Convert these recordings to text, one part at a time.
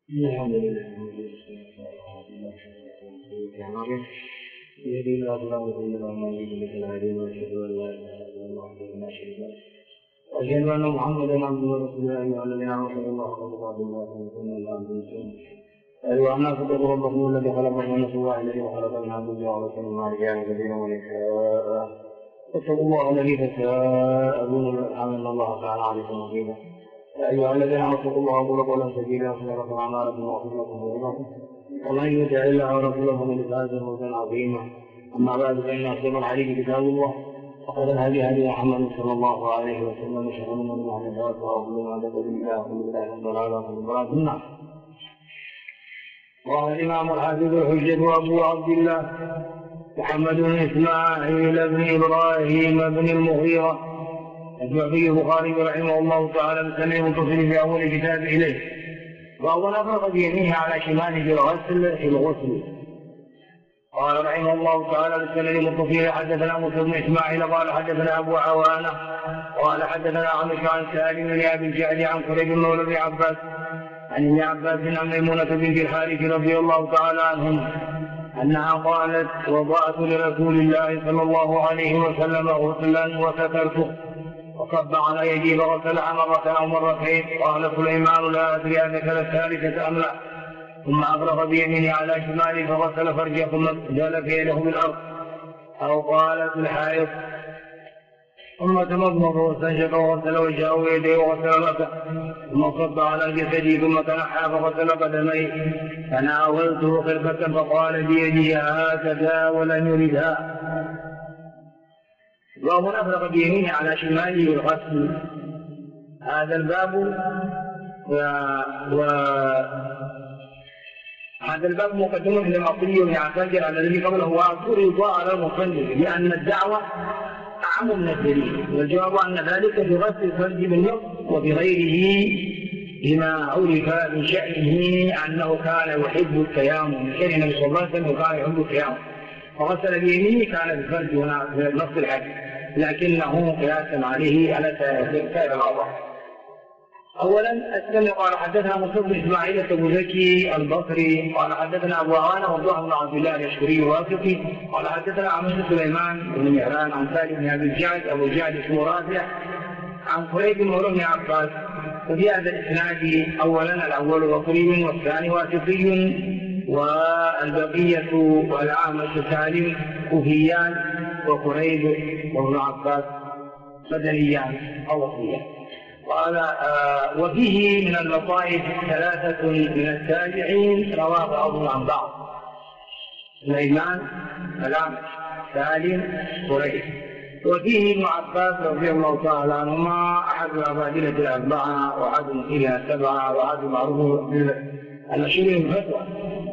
الحمد لله يهدي الله فلا مضل له ومن يضلل فلا هادي له واشهد ان لا اله الا الله وحده لا شريك له واشهد ان محمدا عبده ورسوله يا ايها الذين امنوا اتقوا الله حق تقاته ولا تموتن الا وانتم مسلمون يا ايها الناس اتقوا ربكم الذي خلقكم من نفس واحده وخلق منها زوجها وبث منها رجالا كثيرا ونساء اتقوا الله الذي تساءلون به ان الله تعالى عليكم رقيبا يا ايها الذين امنوا اتقوا الله وقولوا قولا سديدا يصلح لكم اعمالكم ويغفر لكم ذنوبكم ومن يطع الله ورسوله فقد فاز فوزا عظيما اما بعد فان اصدق الحديث كتاب الله وخير الهدي هدي محمد صلى الله عليه وسلم وشر الامور محدثاتها وكل محدثه بدعه وكل بدعه ضلاله وكل ضلاله في النار. قال الامام الحافظ الحجه ابو عبد الله محمد بن اسماعيل بن ابراهيم بن المغيرة الجعفي البخاري رحمه الله تعالى بسنه متصل في اول كتاب اليه، وهو نفرق بيمينه على شماله في الغسل. قال رحمه الله تعالى بسنه متصل حدثنا موسى بن اسماعيل قال حدثنا ابو عوانه قال حدثنا عمرو عن سالم بن ابي الجعد عن قريب مولى بن عباس عن ابن عباس عن ميمونه بنت الحارث رضي الله تعالى عنهم أنها قالت وضعت لرسول الله صلى الله عليه وسلم غسلا وسترته وصب على يدي فغسلها مرة أو مرتين. قال سليمان لا أدري أذكر الثالثة أم لا، ثم أغرق بيمينه على شماله فغسل فرجه ثم جلس يده بالأرض أو قالت الحائط ثم تمضمض واستنشق وغسل وجهه ويديه وغسل رأسه ثم صب على جسده ثم تنحى فغسل قدميه. فناولته خرقة فقال بيده هكذا ولم يردها. وهو أفرغ بيمينه على شماله الغسل. هذا الباب هذا الباب مقدمة لمقري بن عساكر على الذي قبله واعترض على المصنف لأن الدعوة أعم من الدليل، والجواب أن ذلك بغسل الفرج بالنص وبغيره لما عرف من شأنه أنه كان يحب التيامن، من شأن النبي صلى الله عليه وسلم كان يحب التيامن فغسل بيمينه كان بالفرج هنا في نص الحديث، لكنه قياسا عليه على سائر الأعضاء. أولا السنة قال حدثنا موسى بن إسماعيل التبوذكي البصري قال حدثنا أبو عوانة وضح بن عبد الله اليشكري الواسطي قال حدثنا عمرو سليمان بن مهران عن سالم بن أبي الجعد أبو الجعد اسمه رافع عن قريب مولى بن عباس. وفي هذا الإسناد أولا الأول بصري والثاني واسطي والبقية والأعمش سالم كوفيان وقريب وابن عباس مدنيان أو وصيان. قال وفيه من اللطائف ثلاثة من التابعين رواه بعضهم عن بعض: سليمان الأعمش سالم قريب. وفيه ابن عباس رضي الله تعالى عنهما أحد الأبادلة الأربعة وأحدهم إلى سبعة وأحد معروف بالأشهر الفتوى.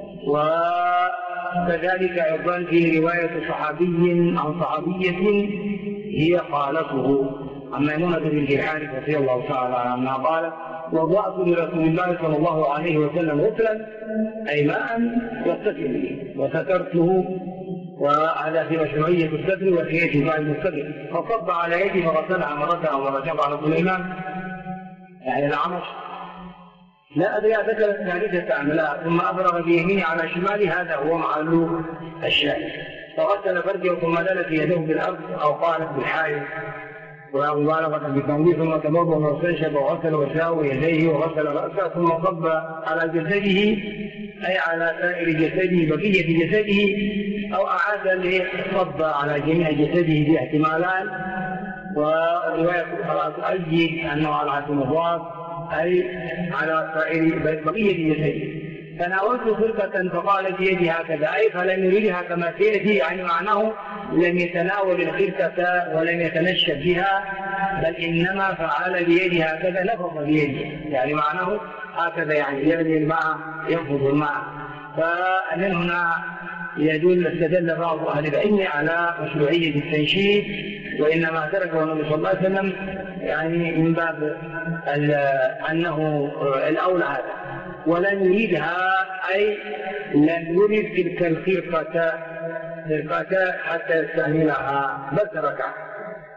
وكذلك أيضا في رواية صحابي عن صحابية هي خالته عن ميمونة بنت الحارث رضي الله تعالى عنها قالت وضعت لرسول الله صلى الله عليه وسلم غسلا أي ماء يغتسل به وسترته، وهذا في مشروعية الستر وفي اتباع المستدر. فصب على يدي فغسلها مرة أو مرتين. على سليمان يعني الأعمش لا أدري أذكر الثالثة أم لا، ثم أفرغ بيمينه على شماله هذا هو محل الشاهد. فغسل فرجه ثم دلت يده بالأرض أو قالت بالحائط ومبالغة بالتنظيف ثم تمضمض واستنشق وغسل وجهه ويديه وغسل رأسه ثم صب على جسده أي على سائر جسده بقية جسده أو أعاد صب على جميع جسده باحتمالان. ورواية أخرى تؤيد أنه على مضاف أي على سائر بقية جسده. تناولت فرقة فقال بيدي هكذا أي فلم يريدها كما سيأتي، يعني معناه لم يتناول الخرقة ولم يتنشف بها بل إنما فعل بيدي هكذا نفض بيدي، يعني معناه هكذا يعني يبني الماء ينفض الماء. فمن هنا استدل بعض أهل العلم على مشروعية التنشيف، وإنما تركه النبي صلى الله عليه وسلم يعني من باب أنه الأولى هذا، ولن يريدها أي لم يرد تلك الخرقة حتى يستعملها بل تركها.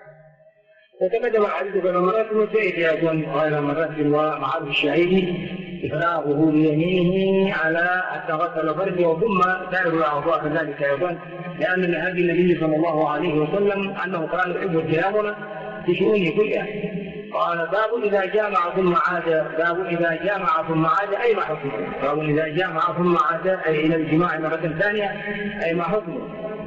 وتقدم الحديث كما مرات وسيأتي أيضا غير مرات ومعاذ الشهيد إفراغه بيمينه على حتى غسل فرجه وثم سائر الأعضاء كذلك أيضا، لأن من هدي النبي صلى الله عليه وسلم أنه كان يحب التيامن في شؤونه كلها. قال باب إذا جامع ثم عاد، باب إذا جامع ثم عاد أي ما حكمه، باب إذا جامع ثم عاد أي إلى الجماع مرة ثانية أي ما حكمه.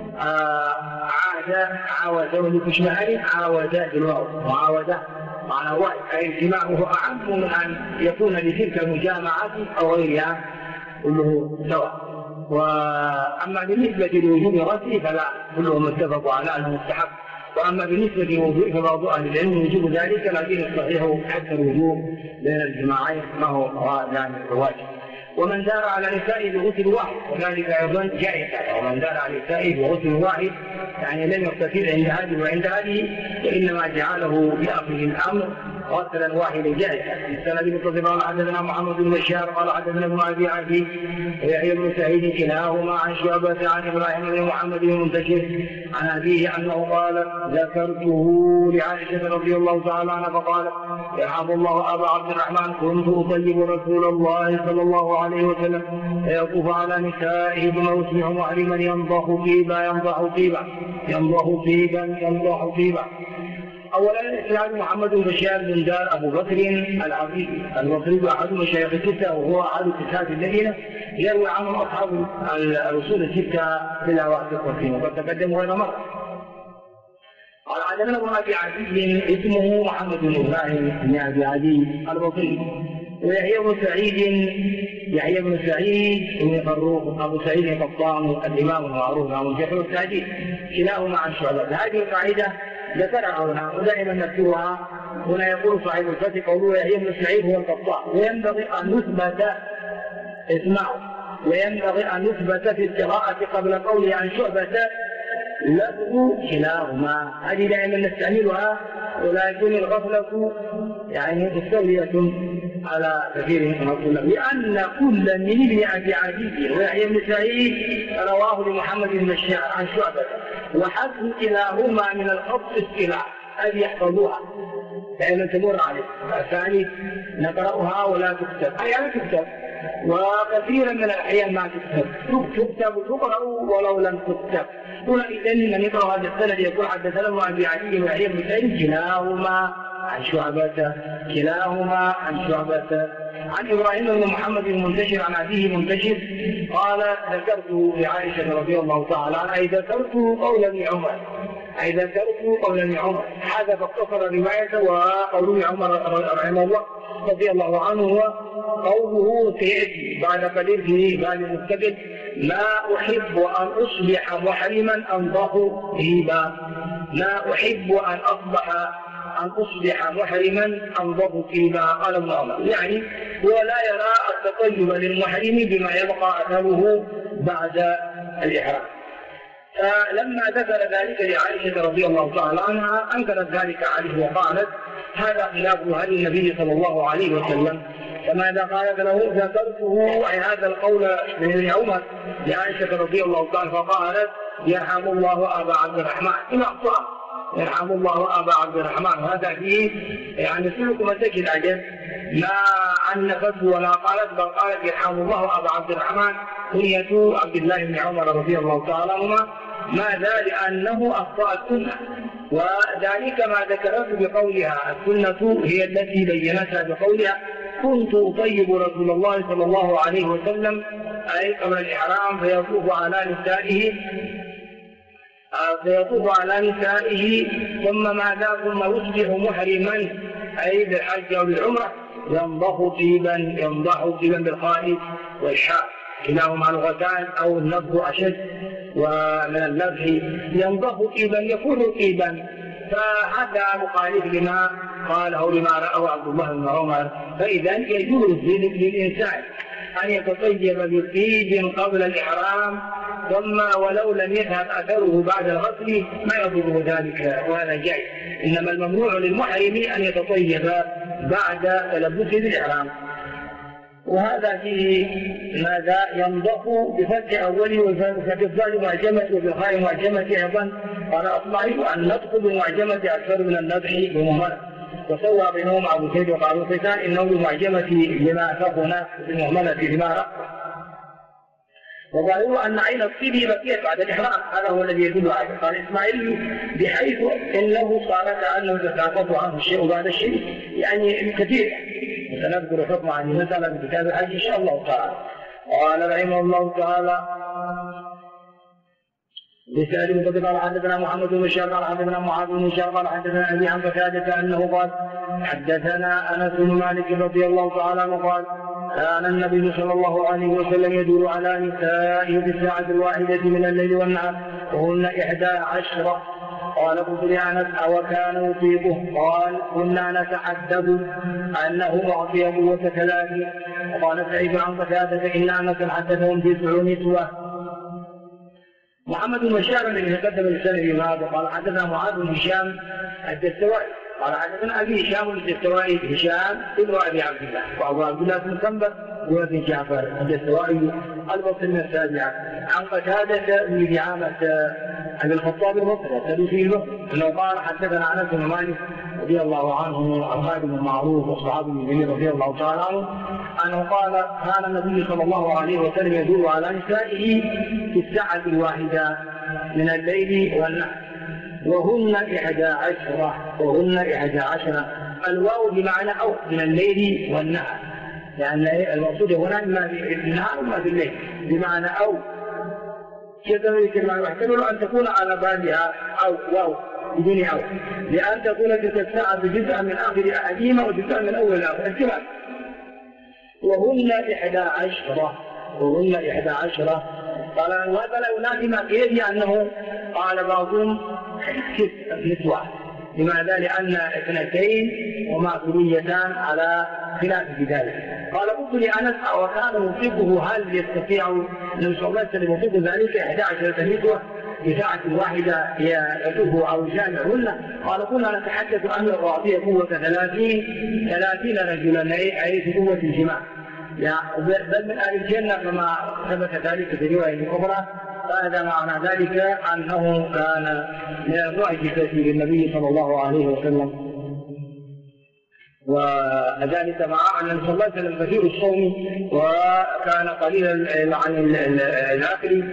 عاود ولكشمهر عاود بالواو وعاود معنى واحد، أي الجماع هو أعم من أن يكون لتلك المجامعة أو غيرها كله سواء. وأما بالنسبة لوجوب غسله فلا، كلهم اتفقوا على أنه مستحب. وأما بالنسبة للوضوء فبعض أهل العلم وجوب ذلك، لكن الصحيح حتى الوجوب بين الجماعين ما هو يعني الواجب. ومن دار على نسائه بغسل واحد وذلك أيضا جائز، ومن دار على نسائه بغسل واحد يعني لم يقتصر عند هذه وعند هذه، وإنما جعله بآخر الأمر غسلا واحدا جائزا. السند المتصل قال حدثنا محمد بن بشار قال حدثنا ابن أبي عدي ويحيى بن سعيد كلاهما عن شعبة عن إبراهيم بن محمد بن منتشر عن أبيه أنه قال ذكرته لعائشة رضي الله تعالى عنها فقال يرحم الله أبا عبد الرحمن كنت أطيب رسول الله صلى الله عليه وسلم فيطوف على نسائه بموسمه محرما ينضح طيبا ينضح طيبا. أولا الإسلام محمد بن بشار بن دار أبو بكر العظيم البصري أحد مشايخ الستة، وهو أحد الستات الذين يروي عنهم أصحاب الأصول الستة بلا واسطة وقد تقدم غير مرة. قال حدثنا ابن أبي عدي اسمه محمد بن إبراهيم بن أبي عدي البصري، ويحيى بن سعيد بن فروخ أبو سعيد القطان الإمام المعروف عن الجرح والتعديل كلاهما عن شعبة. هذه القاعدة ذكرها هنا ودائما نذكرها. هنا يقول صاحب الفتح قوله يحيى بن سعيد هو القطان، وينبغي أن نثبت وينبغي أن نثبت في القراءة قبل قوله عن شعبة لفظ كلاهما، هذه دائما نستعملها، ولكن الغفلة يعني مستولية على كثير من الطلاب، لأن كل من ابن أبي عدي ويحيى بن سعيد رواه لمحمد بن بشار عن شعبة، وحذف كلاهما من الخط اصطلاح هذه يحفظوها فإن تمر عليه. الثاني نقرأها ولا تكتب، أي لا تكتب، وكثيرا من الأحيان ما تكتب تقرأ ولو لم تكتب. هنا إذن من يقرأ هذا السند يقول حدثنا ابن أبي عدي ويحيى بن سعيد كلاهما عن شعبة عن إبراهيم بن محمد المنتشر عن أبيه منتشر قال ذكرت لعائشة رضي الله تعالى عنها أي ذكرت قول ابن عمر هذا فاقتصر الرواية. وقول ابن عمر رحمه الله رضي الله عنه هو قوله سيأتي بعد قليل في باب المستقل لا أحب أن أصبح محرما أنضح طيبا، لا أحب أن أصبح محرما أنضح طيبا. قال ابن عمر يعني هو لا يرى التطيب للمحرم بما يبقى أثره بعد الإحرام. فلما ذكر ذلك لعائشة رضي الله تعالى عنها أنكرت ذلك عليه وقالت هذا خلاف هدي النبي صلى الله عليه وسلم. فماذا قالت له ذكرته أي هذا القول من عمر لعائشة رضي الله تعالى فقالت يرحم الله أبا عبد الرحمن إن أخطأ، يرحم الله أبا عبد الرحمن. هذا فيه يعني سلوك مساك العجب لا عنفته ولا قالت، بل قالت يرحم الله أبا عبد الرحمن كنية عبد الله بن عمر رضي الله تعالى عنهما. ماذا؟ لأنه أخطأ السنة، وذلك ما ذكرته بقولها السنة هي التي بينتها بقولها كنت أطيب رسول الله صلى الله عليه وسلم أي قبل الإحرام فيطوف على نسائه ثم ماذا ثم يصبح محرما أي بالحج أو بالعمرة ينضح طيبا بالخاء والحاء كلاهما لغتان أو النضح أشد ومن النضح ينضح طيبا يكون طيبا. فهذا مخالف لما قاله لما رأوا عبد الله بن عمر. فإذا يجوز للإنسان أن يتطيب بطيب قبل الإحرام ثم ولو لم يذهب أثره بعد الغسل ما يضره ذلك وهذا جائز. إنما الممنوع للمحرم أن يتطيب بعد تلبسه بالإحرام. وهذا فيه ماذا ينضح بفتح أوله وفتح معجمة وبالخاء معجمة أيضا. قال أصبحت أن نطق بمعجمة أكثر من النضح بمهملة. وسوى بينهم أبو زيد وقالوا قتال إنه بمعجمة لما أفقنا بمهملة لما رأى. وظاهروا أن عين الطيب بقيت بعد الإحرام، هذا هو الذي يدل عليه. قال إسماعيل بحيث إنه صار كأنه يتساقط عنه الشيء بعد الشيء يعني كثير، وسنذكر حكم عن المسألة في كتاب الحج إن شاء الله تعالى. قال رحمه الله تعالى بسأل مقدم قال حدثنا محمد بن بشار قال حدثنا معاذ بن بشار قال حدثنا أبي عن قتادة أنه قال حدثنا أنس بن مالك رضي الله تعالى عنه قال كان النبي صلى الله عليه وسلم يدور على نسائه في الساعة الواحدة من الليل والنهار وهن 11. قال قلت لأنس أو كان يطيقه؟ قال كنا نتحدث أنه أعطي قوة 30. وقال سعيد عن قتادة إن أنس حدثهم 9 نسوة. محمد بن بشار الذي تقدم السنة هذا قال حدثنا معاذ بن هشام الدستوائي قال حدثنا أبي هشام الدستوائي هشام ابن أبي عبد الله وأبو عبد الله بن سنبر بن جعفر الدستوائي البصري من السابعة عن قتادة بن دعامة أبي الخطاب المصري السدوسي المصري أنه قال حدثنا أنس بن مالك رضي الله عنه الخادم المعروف والصحابي الجليل رضي الله تعالى عنه أنه قال كان النبي صلى الله عليه وسلم يدور على نسائه في الساعة الواحدة من الليل والنهار وهن 11. الواو بمعنى أو من الليل والنهار، لأن المقصود هنا إما في النهار وما في الليل بمعنى أو يحتمل أن تكون على بالها أو واو بدون أو، لأن تكون تلك الساعة جزءا من آخر أحدهما وجزءا من أول الآخر احتمال. وهن 11 قال وهذا لا ينافي ما قيل أنه قال بعضهم 6 نسوة. لماذا؟ لأن 2 ومأكوليتان على خلاف ذلك. قال قلت لأنس وكان يطيقه هل يستطيع النبي صلى الله عليه وسلم يطيق ذلك 11 نسوة بساعة واحدة يأتوه أو جامعهن؟ قال كنا نتحدث أن الرعبية قوة 30 رجلا أي في قوة الجماع بل من أهل الجنة كما ثبت ذلك في رواية أخرى. فهذا معنى ذلك أنه كان من المعجزة للنبي صلى الله عليه وسلم، وذلك مع أن النبي صلى الله عليه وسلم كثير الصوم وكان قليلا عن الأكل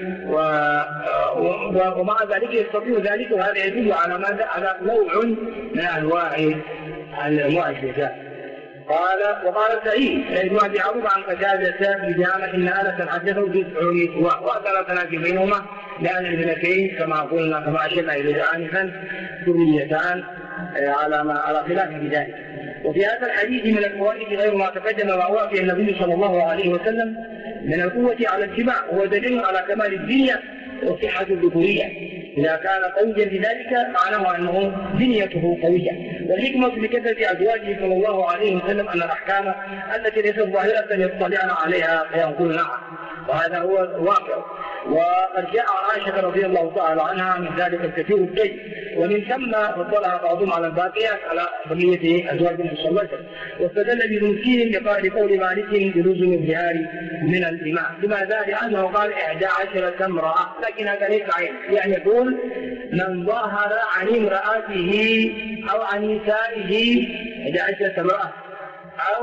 ومع ذلك يستطيع ذلك، وهذا يدل على ماذا؟ على نوع من أنواع المعجزات. وقال سعيد بن أبي عروبة عن قتادة بدعامة إن أنس حدثه 9 وأثر تنافي بينهما لأن الابنتين كما قلنا كما أشرنا إلى آنفا ذريتان على خلاف بذلك. وفي هذا الحديث من الفوائد غير ما تقدم وأوافي النبي صلى الله عليه وسلم من القوة على الجماع، وهو دليل على كمال الدنيا وصحة الذكورية. إذا كان قويا بذلك معناه أنه بنيته قوية. والحكمة بكثرة أزواجه صلى الله عليه وسلم أن الأحكام التي ليست ظاهرة يطلعن عليها فيقول نعم، وهذا هو الواقع. وقد جاء عائشة رضي الله تعالى عنها من ذلك الكثير الطيب، ومن ثم فضلها بعضهم على الباقيات على بقية أزواج النبي صلى الله عليه وسلم. واستدل بمسكين لقول مالك بلزوم الظهار من الإمام. لماذا؟ لأنه قال 11 امرأة، لكن هذا ليس عين، يعني يقول من ظاهر عن امرأته أو عن نسائه 11 امرأة أو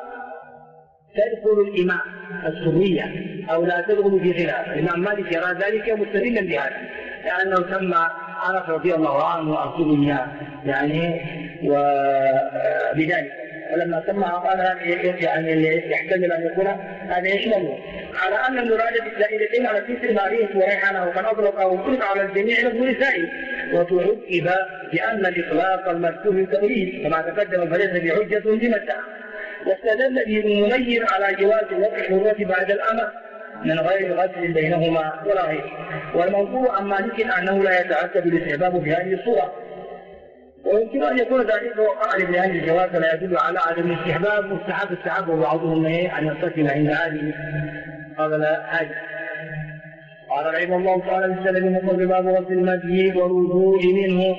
تدخل الإمام السرية أو لا تدخل في خلاف. الإمام مالك يرى ذلك مستدلا بهذا، لأنه سمى أنس رضي الله عنه السرية يعني وبذلك، ولما سمى قال يعني يحتمل أن يكون هذا يشمله على أن المراد بالزائدتين على الجنس مارية وريحانه وقد أطلق وطلق على الجميع لفظ نسائه، وتعقب بأن الإطلاق المذكور للتقليد كما تقدم فليس بحجة بمتى. واستدل به المنير على جواز وقع الحرة بعد الأمر من غير غسل بينهما ولا غيره. والموضوع عن مالك أنه لا يتعتب الاستحباب بهذه الصورة، ويمكن أن يكون ذلك وقع بهذه الجواز لا يدل على عدم الاستحباب مستحب السحاب، وبعضهم أن يتصل عند هذه قبل هذه. قال رحمه الله تعالى السلام من باب غسل المذي والوضوء منه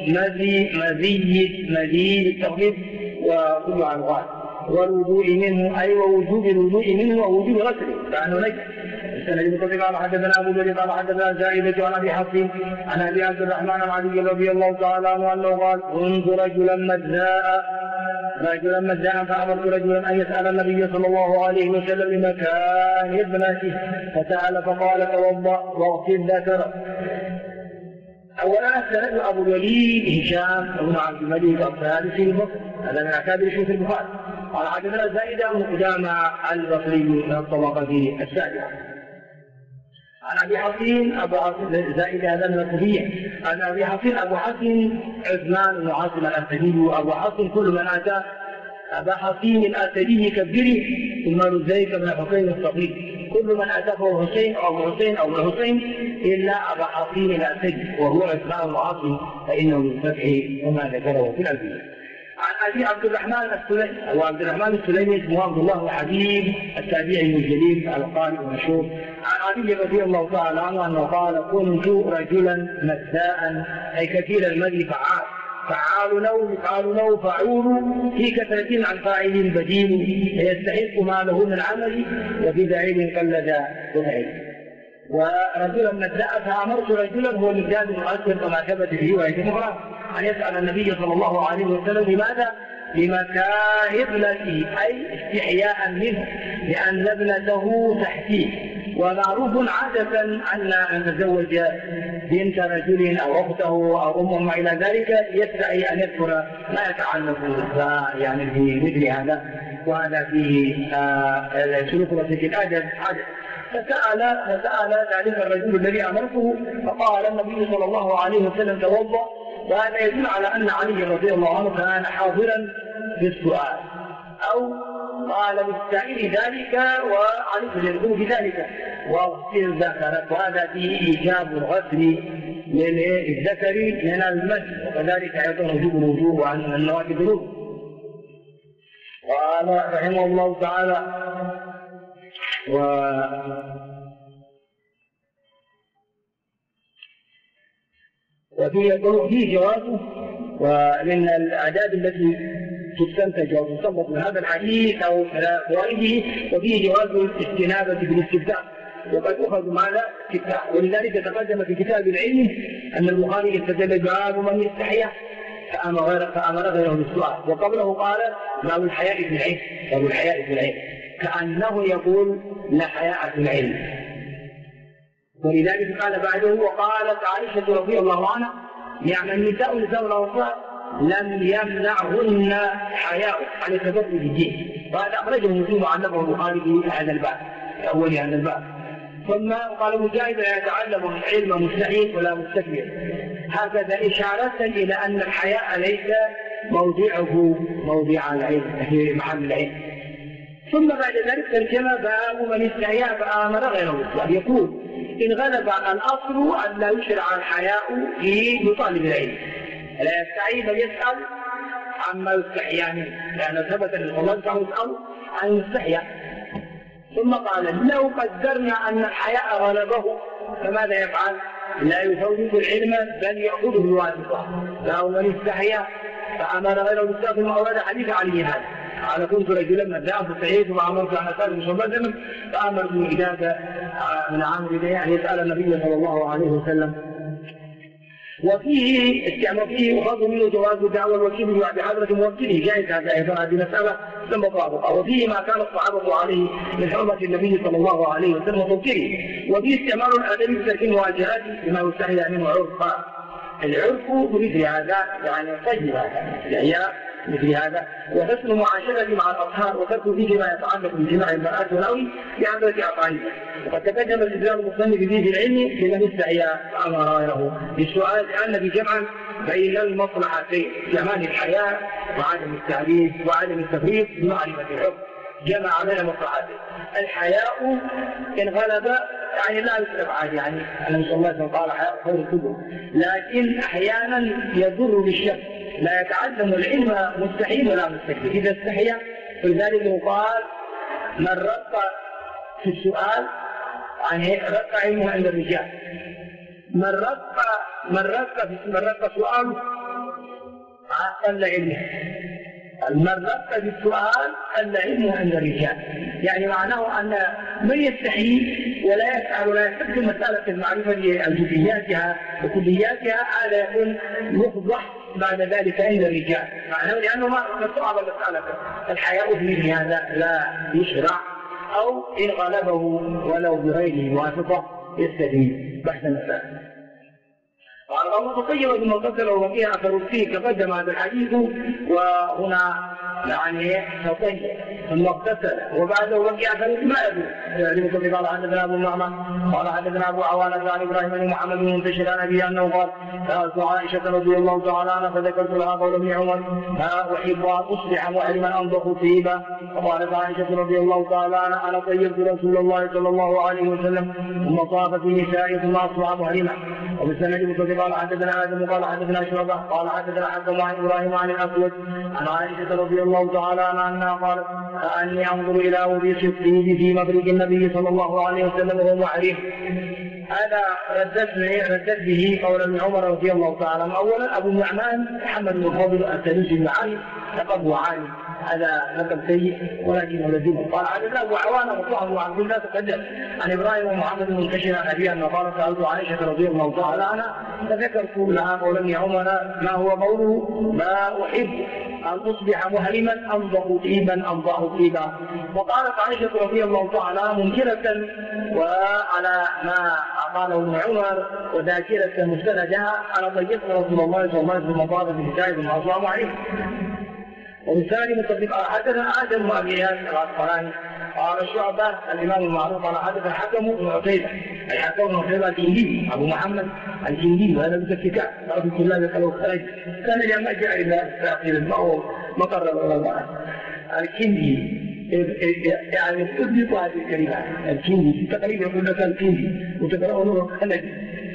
مذي التخفيف وكل عنوان، والوضوء منه أي ووجوب الوضوء منه ووجوب غسله كأنه نجس. السند المتصل قال حدثنا أبو بكر قال حدثنا زائدة عن أبي حفص عن أبي عبد الرحمن عن علي رضي الله تعالى عنه أنه قال كنت رجلا مجزاء رجلا مدعا فأمرت رجلا أن يسأل النبي صلى الله عليه وسلم لمكان ابنته فسأل فقال توضأ واغسل ذكرك. أولا سند أبو الوليد هشام بن عبد الملك الثالثي البصري، هذا من أكابر شيوخ البخاري. قال حدثنا زائدة بن قدامة البصري من الطبقة السابعة. عن أبي حصين أبو حصين زائدة هذا من الكوفية. عن أبي حصين أبو حصين عثمان بن عاصم الأسدي. أبو حصين كل من أتى أبا حصين الأسدي كبره ثم رزيك بن حسين الصغير، كل من أتاه حسين أو ابن حسين أو ابن حسين إلا أبا حصين الأسدي وهو عثمان بن عاصم فإنه من فتح وما ذكره في الألفية. عن أبي عبد الرحمن السلمي، أبو عبد الرحمن السلمي اسمه عبد الله الحبيب التابعي الجليل القارئ المشهور. عن علي رضي الله تعالى عنه أنه قال كنت رجلا مداء أي كثير المدي فعال له فعول في كثرة عن فاعل بديل يستحق ما له من عمل وفي بعيد قلد وعيد. ورجلا مداء فأمرت رجلا هو المجاد المؤثر كما ثبت في رواية أخرى أن يسأل النبي صلى الله عليه وسلم لماذا؟ لمكان ابنته أي استحياء منه لأن ابنته تحتيه. ومعروف عادة أن نتزوج بنت رجل أو أخته أو أمه ما إلى ذلك يستحي أن يذكر ما يتعلق يعني بمثل هذا، وهذا فيه سلوك وسيلة الأدب. فسأل ذلك الرجل الذي أمرته فقال النبي صلى الله عليه وسلم توضأ، وهذا يدل على أن علي رضي الله عنه كان حاضرا في السؤال أو قال للسائل ذلك وعليه يقول بذلك واغسل ذكرك، وهذا فيه إيجاب الغسل للذكر من المس، وكذلك أيضا وجوب الوضوء وعن النوافل الوضوء. قال رحمه الله تعالى وفي جوازه ومن الأعداد التي تستنتج أو تستنبط من هذا الحديث أو فوائده، وفيه جواز الاستنابة بالاستفتاء، وقد أخذ معنا استفتاء، ولذلك تقدم في كتاب العلم أن البخاري استدل باب من يستحيا فأمر غيره بالسؤال، وقبله قال باب الحياء في العلم، باب الحياء في العلم، كأنه يقول لا حياء في العلم. ولذلك قال بعده وقالت عائشة رضي الله عنها يعني النساء الأنصار لم يمنعهن حياء على تبرج الدين، وهذا أخرجه مسلم وعلقه البخاري في هذا الباب في أول هذا الباب. ثم قال مجاهد لا يتعلم العلم مستحيل ولا مستكبر، هكذا إشارة إلى أن الحياء ليس موضعه موضع العلم في محل العلم. ثم بعد ذلك ترجم باب من استحيا فآمر غيره بالسؤال، يقول إن غلب الأصل أن لا يشرع الحياء في طالب العلم، لا يستحي بل يسأل عما يستحيا منه، لأن ثبت أن الله تعالى يسأل عن يستحيا. ثم قال لو قدرنا أن الحياء غلبه فماذا يفعل؟ لا يفوت العلم بل يأخذه الواسطة، له من استحيا فأمر غيره بالسؤال. ثم أورد حديث علي هذا قال كنت رجلا مدعا في الصحيح وأمرت عن أسأل مصبدا فأمرت بإجابة من عامل إليه أن يسأل النبي صلى الله عليه وسلم. وفيه استعمال وفضل منه جواز دعوى الوكيل بحضرة موكله، جائز هذا أيضا هذه مسألة ثم طابقة. وفيه ما كان الصحابة عليه من حرمة النبي صلى الله عليه وسلم وتوكيله. وفيه استعمال الأدب في ترك المواجهات بما يستحي منه عرفا، العرف مثل هذا يعني طيب هذا الإحياء مثل هذا، وحسن المعاشرة مع الأطهار وترك فيه ما يتعلق بجماع المرأة ونوي بحضرة أعطائها. وقد تقدم الإسلام المصنف فيه بالعلم لمن استحيا فأمر غيره بالسؤال لأن بجمعا بين المصلحتين كمال الحياة وعدم التعريف وعدم التفريط بمعرفة الحكم، جمع بين المصلحتين. الحياء إن غلب يعني لا يسلب عادي، يعني النبي صلى الله عليه وسلم قال حياء خير الكبر، لكن أحيانا يضر بالشك، لا يتعلم العلم مستحيل ولا مستكبر. إذا استحيا فلذلك يقال من رق في السؤال يعني رق علمه عند الرجال، من رق سؤاله قل علمه، من رق في السؤال قل علمه عند الرجال، يعني معناه أن من يستحي ولا يسأل ولا يستخدم مسألة المعرفة لجزئياتها وكلياتها هذا يكون مفضح بعد ذلك عند الرجال، لأنه ما صعب المسألة، الحياء في مثل هذا لا يشرع، أو إن غلبه ولو بغير واسطة يستدين بحث المسألة. قال الله تطيب ثم اغتسل وفيها أثر فيه تقدم هذا الحديث، وهنا يعني تطيب ثم اغتسل وبعده وقع أثر ما يدل. قال حدثنا أبو معمر قال حدثنا أبو عوانة عن إبراهيم بن محمد بن منتشر عن أبيه أنه قال سألت عائشة رضي الله تعالى عنها فذكرت لها قول ابن عمر ما أحب أن أصبح محرما أنضخ طيبا، وقالت عائشة رضي الله تعالى عنها أنا طيبت رسول الله صلى الله عليه وسلم ثم طاف في نسائه ثم أصبح محرما. وبالسند المتصل قال حدثنا آدم قال حدثنا شعبة قال حدثنا حكم عن إبراهيم عن الأسود عن عائشة رضي الله تعالى عنها أنها قالت أني أنظر إلى وبيص الطيب في مبرك النبي صلى الله عليه وسلم وهو محرم. هذا ردت به قول ابن عمر رضي الله تعالى عنه. أولا أبو النعمان محمد بن الفضل السدوسي بن علي لقبه عالي، هذا لقب سيء ولكنه لذيذ. قال حدثنا أبو عوانة مصطفى بن عبد الله تقدم عن إبراهيم ومحمد بن منتشر عن أبيه أنه قال سألت عائشة رضي الله تعالى عنها فذكرت لها قول ابن عمر ما هو قوله ما أحب أن أصبح محرما أنضخ طيبا أنضخ طيبا. وقالت عائشة رضي الله تعالى منكرة وعلى ما قاله ابن عمر وذاكرة مستندها على طيبة رسول الله صلى الله عليه وسلم طاف في نسائه ثم أصبح محرما. وبالثاني مصدق حدثنا آدم وأبي ياسر العسقلاني قال شعبة الإمام المعروف قال حدث حكم بن عتيبة أي حكم بن عتيبة الكندي أبو محمد الكندي، وهذا من الكتاب رحمة الله ذكره خرج كان لما جاء إلى تأخير الماء مقرر الله الكندي يعني أطلق هذه الكلمة الكندي تقريبا يقول لك الكندي وتقرأه خلج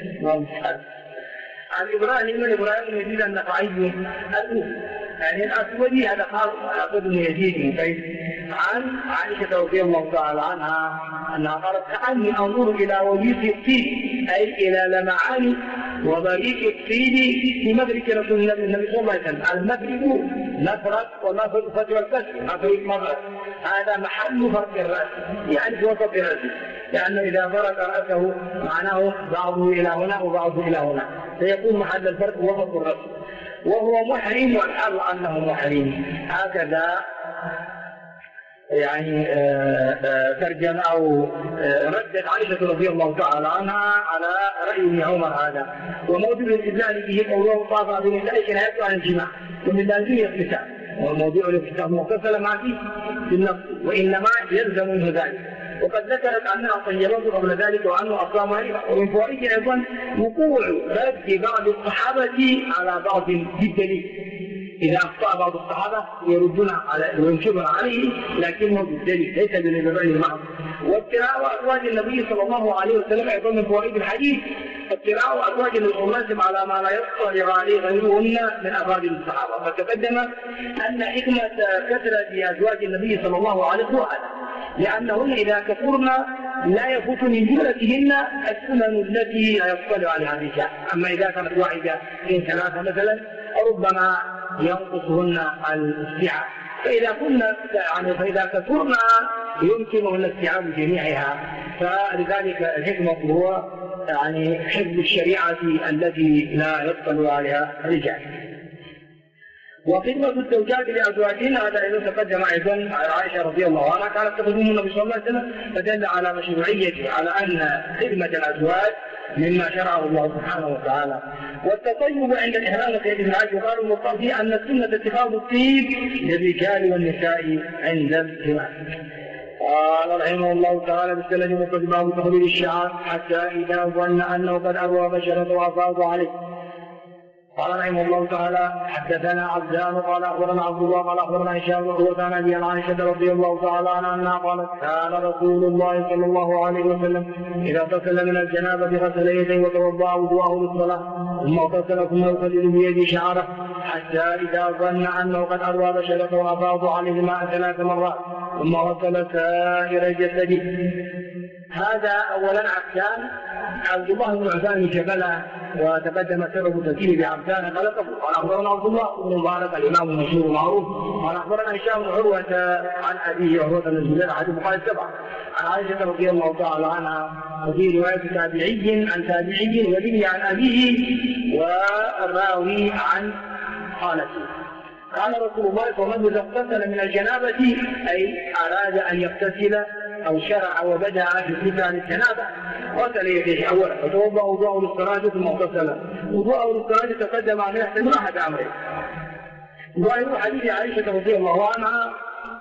عن إبراهيم من إبراهيم يزيد النخعي الأول يعني الأسودي هذا قال بن يزيد بن قيس عن عائشة رضي الله تعالى عنها أنها قالت كأني أنظر إلى وجيس الطيب أي إلى لمعان وبريق الطيب في مدرك رسول الله صلى الله عليه وسلم. المدرك نفرت ونفرت فتوى الكسر مدرك مفرد، هذا محل فرق الرأس يعني في وسط رأسه، لأنه إذا فرق رأسه معناه بعضه إلى هنا وبعضه إلى هنا فيكون محل الفرق وسط الرأس وهو محرم والحال أنه محرم. هكذا يعني ترجم أو ردت عائشة رضي الله تعالى عنها على رأي ابن عمر هذا. وموضوع الاستدلال به قوله طاف بنسائه كناية عن الجماع ومن لازمه الكتاب، وموضوع الاكتساب متصل ما فيه في النص وإنما يلزم منه ذلك. وقد ذكرت أنها طيبته قبل ذلك وأنه أصلامها. ومن فوائد أيضا وقوع رد بعض الصحابة على بعض بالدليل، إذا أخطأ بعض الصحابة وينكرون عليه لكنه بالدليل ليس بالنظر المعنى. واتراء أزواج النبي صلى الله عليه وسلم أيضا من فوائد الحديث اتراء أزواج الرسول على ما لا يطلع عليه غيرهن من أفراد الصحابة. فتقدم أن حكمة كثرة أزواج النبي صلى الله عليه وسلم لأنهن إذا كثرن لا يفوت من جملتهن السنن التي لا يطلع عليها الرجال. أما إذا كانت واحدة من ثلاثة مثلا ربما ينقصهن الاستيعاب، فإذا كثرن يمكنهن استيعاب جميعها. فلذلك الحكمة هو يعني حفظ الشريعة التي لا يطلع عليها الرجال. وخدمة الزوجات لأزواجهن هذا إذا تقدم أيضا عائشة رضي الله عنها كانت تخدم النبي صلى الله عليه وسلم، فدل على مشروعيته على أن خدمة الأزواج مما شرعه الله سبحانه وتعالى. والتطيب عند الإحرام سيد ابن عائشة وقال المطلب أن السنة اتخاذ الطيب للرجال والنساء عند الجماع. قال رحمه الله تعالى بالسند المفرد باب تخليل الشعر حتى إذا ظن أنه قد أروى بشرة وأفاض عليه. قال رحمه الله تعالى حدثنا عبدان قال أخبرنا عبد الله قال أخبرنا هشام وكان أبي عائشة رضي الله تعالى عنها أنها قالت كان رسول الله صلى الله عليه وسلم إذا اغتسل من الجنابة غسل يديه وتوضأ وضوءه للصلاة ثم اغتسل ثم يخلل بيده شعره حتى إذا ظن أنه قد أروى بشرته وأفاض عليه الماء 3 مرات ثم غسل سائر جسده. هذا أولا عبدان عبد الله بن عثمان جبلة، وتقدم سبب تذكيره بعبدان خلقه. قال أخبرنا عبد الله بن مبارك الإمام المشهور المعروف قال أخبرنا هشام بن عروة عن أبيه عروة بن الزبير أحد الفقهاء السبعة عن عائشة رضي الله تعالى عنها، وفي رواية تابعي عن تابعي وبه عن أبيه والراوي عن خالته. قال رسول الله صلى الله عليه وسلم: إذا اغتسل من الجنابة، أي أراد أن يغتسل أو شرع وبدأ في اغتسال الجنابة، غسل يديه أولا وتوضأ وضوءه للصلاة ثم اغتسل. وضوءه للصلاة تقدم أن يحتمل أحد أمرين. ظاهر حديث عائشة رضي الله عنها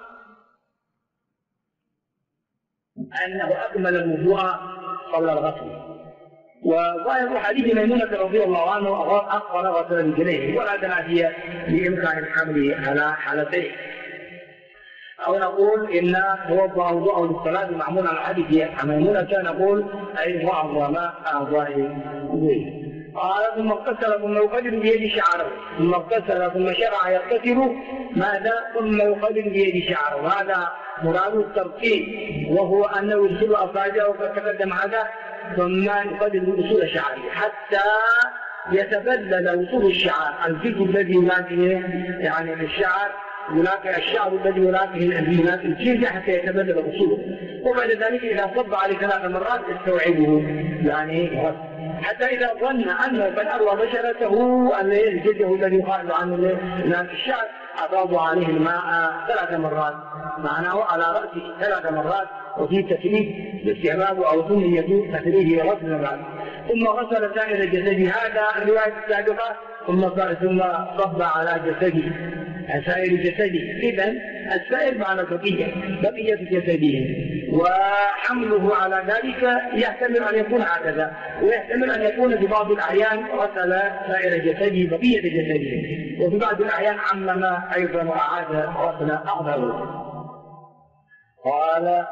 أنه أكمل الوضوء قبل الغسل، وظاهر حديث ميمونة رضي الله عنه أخر غسل رجليه، ولا تنافي بإمكان الحمل على حالتين. أو نقول إن توضأ وضوءه للصلاة معمول على حديث ميمونة، نقول أي معظم أعضاء الوضوء. قال: ثم اغتسل ثم يقلل بيد شعره، ثم اغتسل ثم شرع يغتسل ماذا؟ ثم يقلل بيد شعره. هذا مراد الترتيب، وهو أنه يرسل أصابعه وقد تقدم هذا، ثم يقلل وصول شعره حتى يتبدل وصول الشعر، الجزء الذي يلاقيه يعني الشعر يلاقي الشعر الذي يلاقيه الأنبياء الجلد حتى يتبدل وصوله، وبعد ذلك إذا صب عليه 3 مرات يستوعبه يعني حتى إذا ظن أنه قد أروى بشرته الجلده الذي يخرج عنه الشعر أفاض عليه الماء 3 مرات، معناه على رأسه 3 مرات، وفي تكليف باستحباب أو سنية تكليفه غسل بعد، ثم غسل سائر جسده. هذا الرواية السابقة ثم صب على جسده سائر جسده. إذن السائر معنى بقية جسده، وحمله على ذلك يحتمل أن يكون هكذا، ويحتمل أن يكون في بعض الأحيان غسل سائر جسده بقية جسده، وفي بعض الأحيان عمم أيضا وأعاد غسل أعضاءه. قال: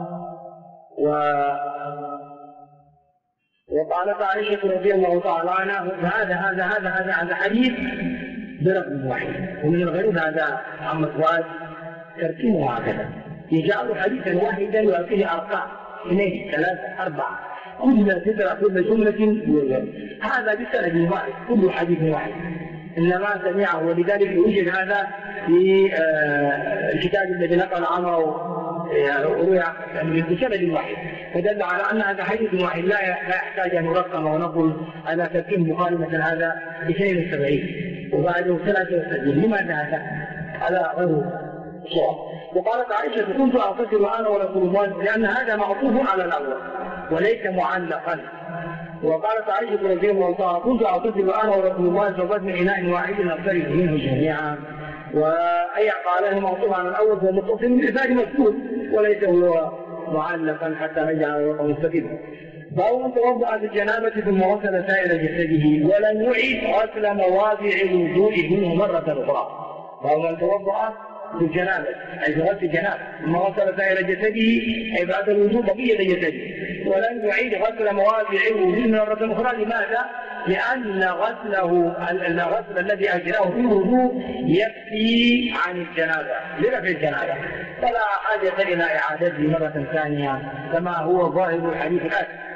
وقالت عائشة رضي الله تعالى عنها: هذا حديث برقم واحد. ومن الغريب هذا محمد فؤاد ترتيبه هكذا، يجعل حديثا واحدا ويعطيه أرقام 2 3 4 كل جملة هذا بسند واحد، كل حديث واحد إنما سمعه. ولذلك يوجد هذا في الكتاب الذي نقل عنه روي بسند واحد، فدل على أن هذا حديث واحد لا يحتاج أن يرقم ونقول هذا ترتيب مقارنة هذا 72 وبعده 73. لماذا هذا غير صواب؟ وقالت عائشة: كنت أغتسل أنا ورسول الله، لأن هذا معطوف على الأول وليس معلقا. وقالت عائشة رضي الله عنها: كنت أغتسل أنا ورسول الله صبت من إناء واحد نغترف منه جميعا. وأي قاله معطوف على الأول فهو متصل من إفاد مسؤول وليس هو معلقا حتى نجعل الوقت مستقيما. باب من توضأ بالجنابة ثم غسل سائر جسده ولم يعد غسل مواضع الوضوء منه مرة أخرى. باب من توضأ بالجنابة أي بغسل الجنابة ثم غسل سائر جسده أي بعد الوضوء بقية جسده، ولم يعيد غسل مواضع الوضوء مرة أخرى. لماذا؟ لأن الغسل الذي أجراه في الوضوء يكفي عن الجنابة لرفع الجنابة، فلا حاجة إلى إعادته مرة ثانية كما هو ظاهر الحديث الآتي.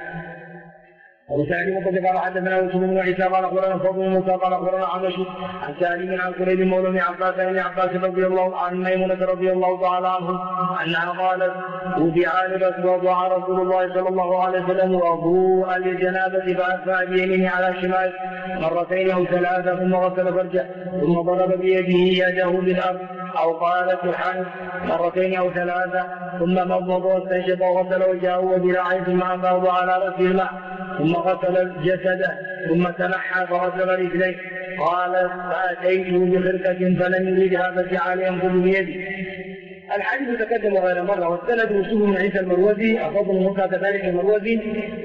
وسعيد وقد قال حدثنا يوسف بن عيسى قال اخبرنا فضل بن موسى قال اخبرنا عمش عن سالم عن كريب مولى بن عباس بن عباس رضي الله عن ميمونة رضي الله تعالى عنهم انها قالت: وضع رسول الله صلى الله عليه وسلم وضوء للجنابة فأسفى بيمينه على شمال 2 أو 3 ثم غسل فرجه ثم ضرب بيده يده بالأرض أو قال سبحانه 2 أو 3 ثم مضمض واستنشق وغسل وجهه وذراعيه ثم أفاض على رأسه الماء ثم غسل جسده ثم تنحى فغسل رجليه. قال: فأتيته بخرقة فلم يريدها فجعل ينفذ بيده. الحديث تقدم غير مرة، والسند يوسف بن عيسى المروزي أفضل موسى كذلك المروزي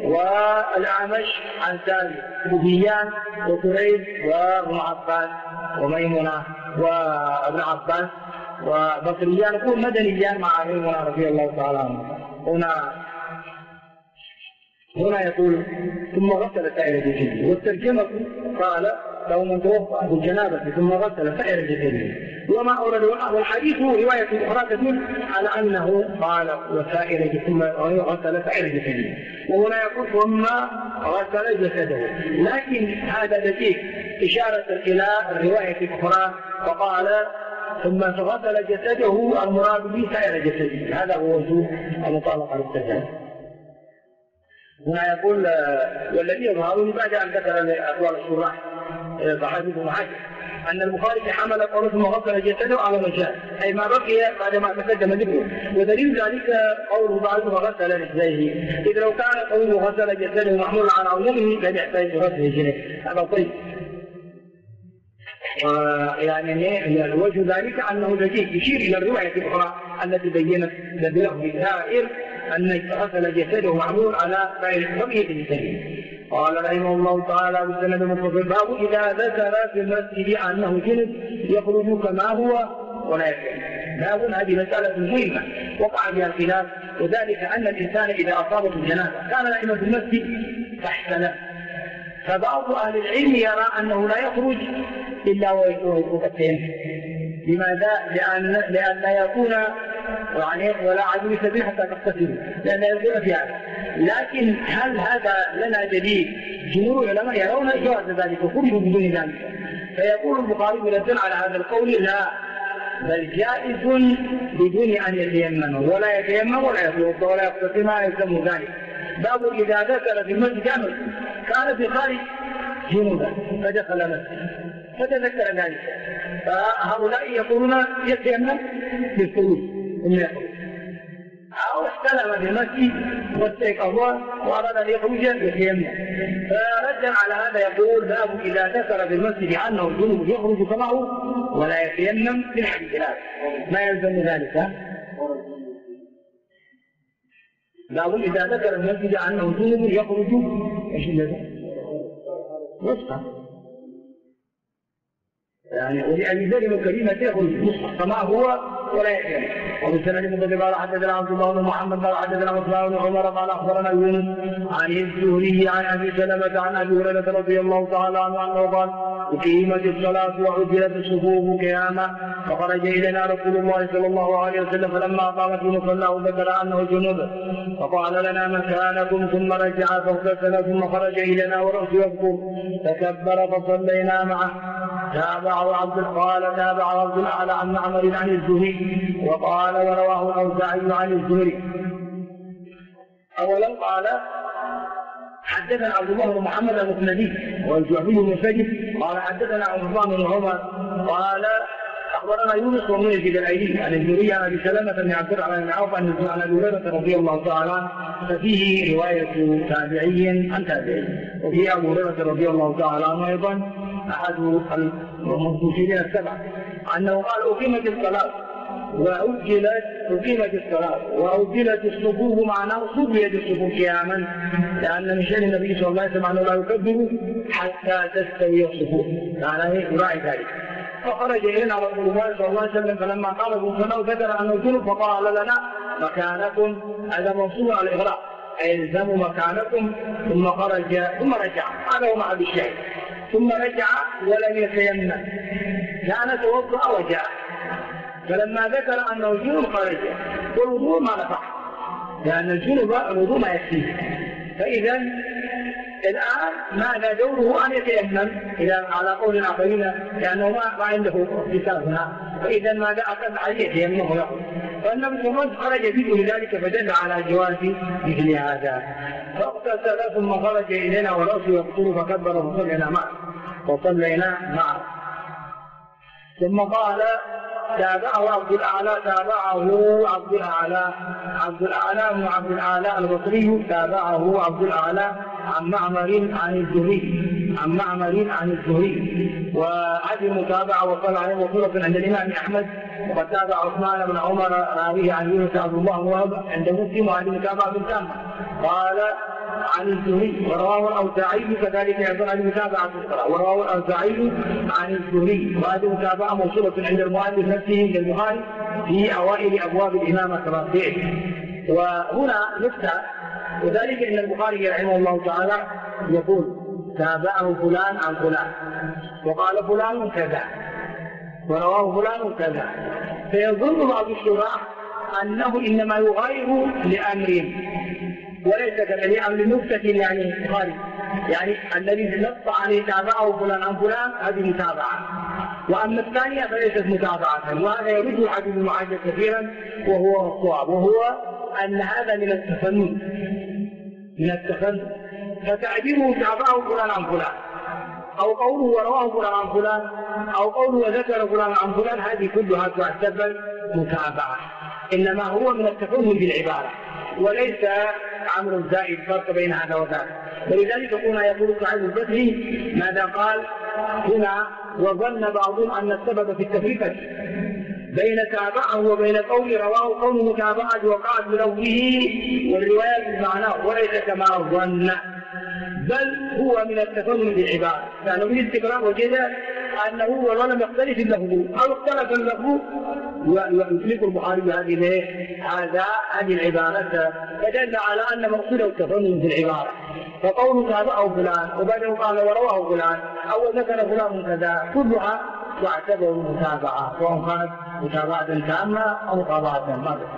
والأعمش عن سالم وبيان وكريب وابن عباس وميمونة وابن عباس وبصريان يكون مدنيان مع ميمونة رضي الله تعالى عنه. هنا يقول: ثم غسل سائر جسده، والترجمة قال: لو من توضأ بالجنابة ثم غسل سائر جسده. وما أورد والحديث رواية أخرى تدل على أنه قال وسائر ثم غسل سائر جسده، وهنا يقول: ثم غسل جسده، لكن هذا دقيق إشارة إلى الرواية الأخرى فقال: ثم غسل جسده المراد به سائر جسده. هذا هو وجوه المطابقة للترجمة. هنا يقول: والذي يظهر بعد أن ذكر أقوال الشراح ضحاك بن حجر أن البخاري حمل قوله ثم غسل جسده على ما شاء، أي ما بقي بعد ما تقدم ذكره، ودليل ذلك قوله بعد ثم غسل رجليه، إذ لو كان قوله غسل جسده محمول على عمومه لم يحتاج غسل رجليه، هذا طيب. يعني وجه ذلك أنه دقيق يشير إلى الرواية الأخرى التي بينت بلفظ الزائر أن غسل جسده محمول على بقية الجسد. قال رحمه الله تعالى بالسند المتصل باب إذا ذكر في المسجد أنه جنب يخرج كما هو ولا يكون. باب هذه مسألة مهمة وقع فيها الخلاف، وذلك أن الإنسان إذا أصابته الجنابة كان نائما في المسجد فاحتلم، فبعض أهل العلم يرى أنه لا يخرج إلا ويتوقفين. لماذا؟ لأن لا يكون ولا عدو سبيل حتى تغتسلوا، لأن يكون في هذا. لكن هل هذا لنا دليل؟ جمهور العلماء يرون جواز ذلك وخرجوا بدون ذلك، فيقول البخاري ردا على هذا القول لا، بل جائز بدون أن يتيمم، ولا يتيمم ولا يتوضا ولا يغتسل ما يلزم ذلك. باب إذا ذكر في المسجد كان في خارج جنوبا فدخل مسجد فتذكر ذلك، فهؤلاء يقولون يتيمم بالخروج ثم يخرج، أو استلم في المسجد واستيقظ وأراد أن يخرج يتيمم. فردا على هذا يقول باب إذا ذكر في المسجد عنه الجنوب يخرج كما هو ولا يتيمم في الحديث الآن ما يلزم ذلك. باب إذا ذكر المسجد عنه جنوب يخرج ايش الذي؟ نصحى يعني ولأجل ذلك الكريمة يخرج نصحى كما هو ولا يتيمم. وبالسند المتصل قال حدثنا عبد الله بن محمد قال حدثنا عثمان بن عمر قال اخبرنا يونس عن الزهري عن ابي سلمة عن ابي هريرة رضي الله تعالى عنه انه قال اقيمت الصلاة وعجلت الصفوف قياما فخرج الينا رسول الله صلى الله عليه وسلم فلما قام في مصلاه ذكر انه جنوب فقال لنا مكانكم ثم رجع فاغتسل ثم خرج الينا ورأسه يذكر فكبر فصلينا معه. تابعه عبد الأعلى عن معمر عن الزهري وقال ورواه الأوزاعي عن الزهري. أولا قال حدثنا عبد الله بن محمد المسندي والجعفي بن سجد قال حدثنا عثمان بن عمر قال أخبرنا يونس ومن الأيلي عن الزهري عن أبي سلمة بن عبد الرحمن بن عوف عن أبي هريرة رضي الله تعالى عنه، ففيه رواية تابعي عن تابعي، وفيه أبو هريرة رضي الله تعالى عنه أيضا أحد المنصوصين السبعة أنه قال أقيمت الصلاة وأجلت الصفوف، معناه صبيت الصفوف قياما، لأن من شأن النبي صلى الله عليه وسلم أنه لا يكبر حتى تستوي الصفوف، معناه يراعي ذلك. فخرج إلينا رسول الله صلى الله عليه وسلم فلما قال بالصلاة ذكر أنه جنب فقال لنا مكانكم، هذا منصوب على الإغراء أي الزموا مكانكم ثم خرج ثم رجع، هذا هو معنى الشيء، ثم رجع ولم يتيمم كان توضأ وجاء، فلما ذكر أنه جنب خرج والوضوء ما نفع لأن الجنب الوضوء ما يكفيه. فإذا الآن ماذا دوره أن يتيمم إذا على قول آخرين لأنه ما عنده اختصاص هنا، فإذا ماذا أخذ عليه يتيمم ويقول، فالنبي صلى الله عليه وسلم خرج به لذلك فدل على جواز مثل هذا. فاغتسل ثم خرج إلينا ورأسه يقتل فكبر وصلينا معه ثم قال تابعه عبد الأعلى بن عبد الأعلى البصري تابعه عبد الأعلى عن معمر عن الزهري وهذه متابعة وقال عليه وصولة عند الإمام أحمد، وقد تابع عثمان بن عمر راويه عن يونس عبد الله وهب عند مسلم، وهذه متابعة تامة. قال عن الزهري ورواه الأوزاعي كذلك أيضا هذه متابعة ورواه الأوزاعي عن الزهري، وهذه متابعة موصولة عند المؤلف نفسه عند البخاري في أوائل أبواب الإمامة الرافعي. وهنا نفتح وذلك إن البخاري رحمه الله تعالى يقول تابعه فلان عن فلان وقال فلان كذا ورواه فلان كذا، فيظن بعض الشراح أنه إنما يغير لأمر وليس كأمر نكتة يعني خارج، يعني الذي نص عليه تابعه فلان عن فلان هذه متابعة، وأما الثانية فليست متابعة، وهذا يرد الحديث المعاجة كثيرا وهو الصواب، وهو أن هذا من التفنن فتعبيره تابعه فلان عن فلان، أو قوله ورواه فلان عن فلان أو قوله وذكر فلان عن فلان، هذه كلها تعتبر متابعة، إنما هو من التفهم بالعبارة وليس أمر زائد فرق بين هذا وذاك. ولذلك هنا يقول سعيد البدري ماذا قال هنا: وظن بعضهم أن السبب في التفرقة بين تابعه وبين قول رواه قول متابعة وقعت بلفظه والرواية بمعناه، وليس كما ظن، بل هو من التفهم بالعبارة، لأنه من الاستقراء وجد أنه ولم يختلف اللفظ أو اختلف اللفظ ويطلق البخاري هذه العبارة، فدل على أن مقصوده التفهم بالعبارة. فقول تابعه فلان وبعده قال ورواه فلان أو ذكر فلان كذا كلها تعتبر متابعة، سواء كانت متابعة تامة أو متابعة ماذا.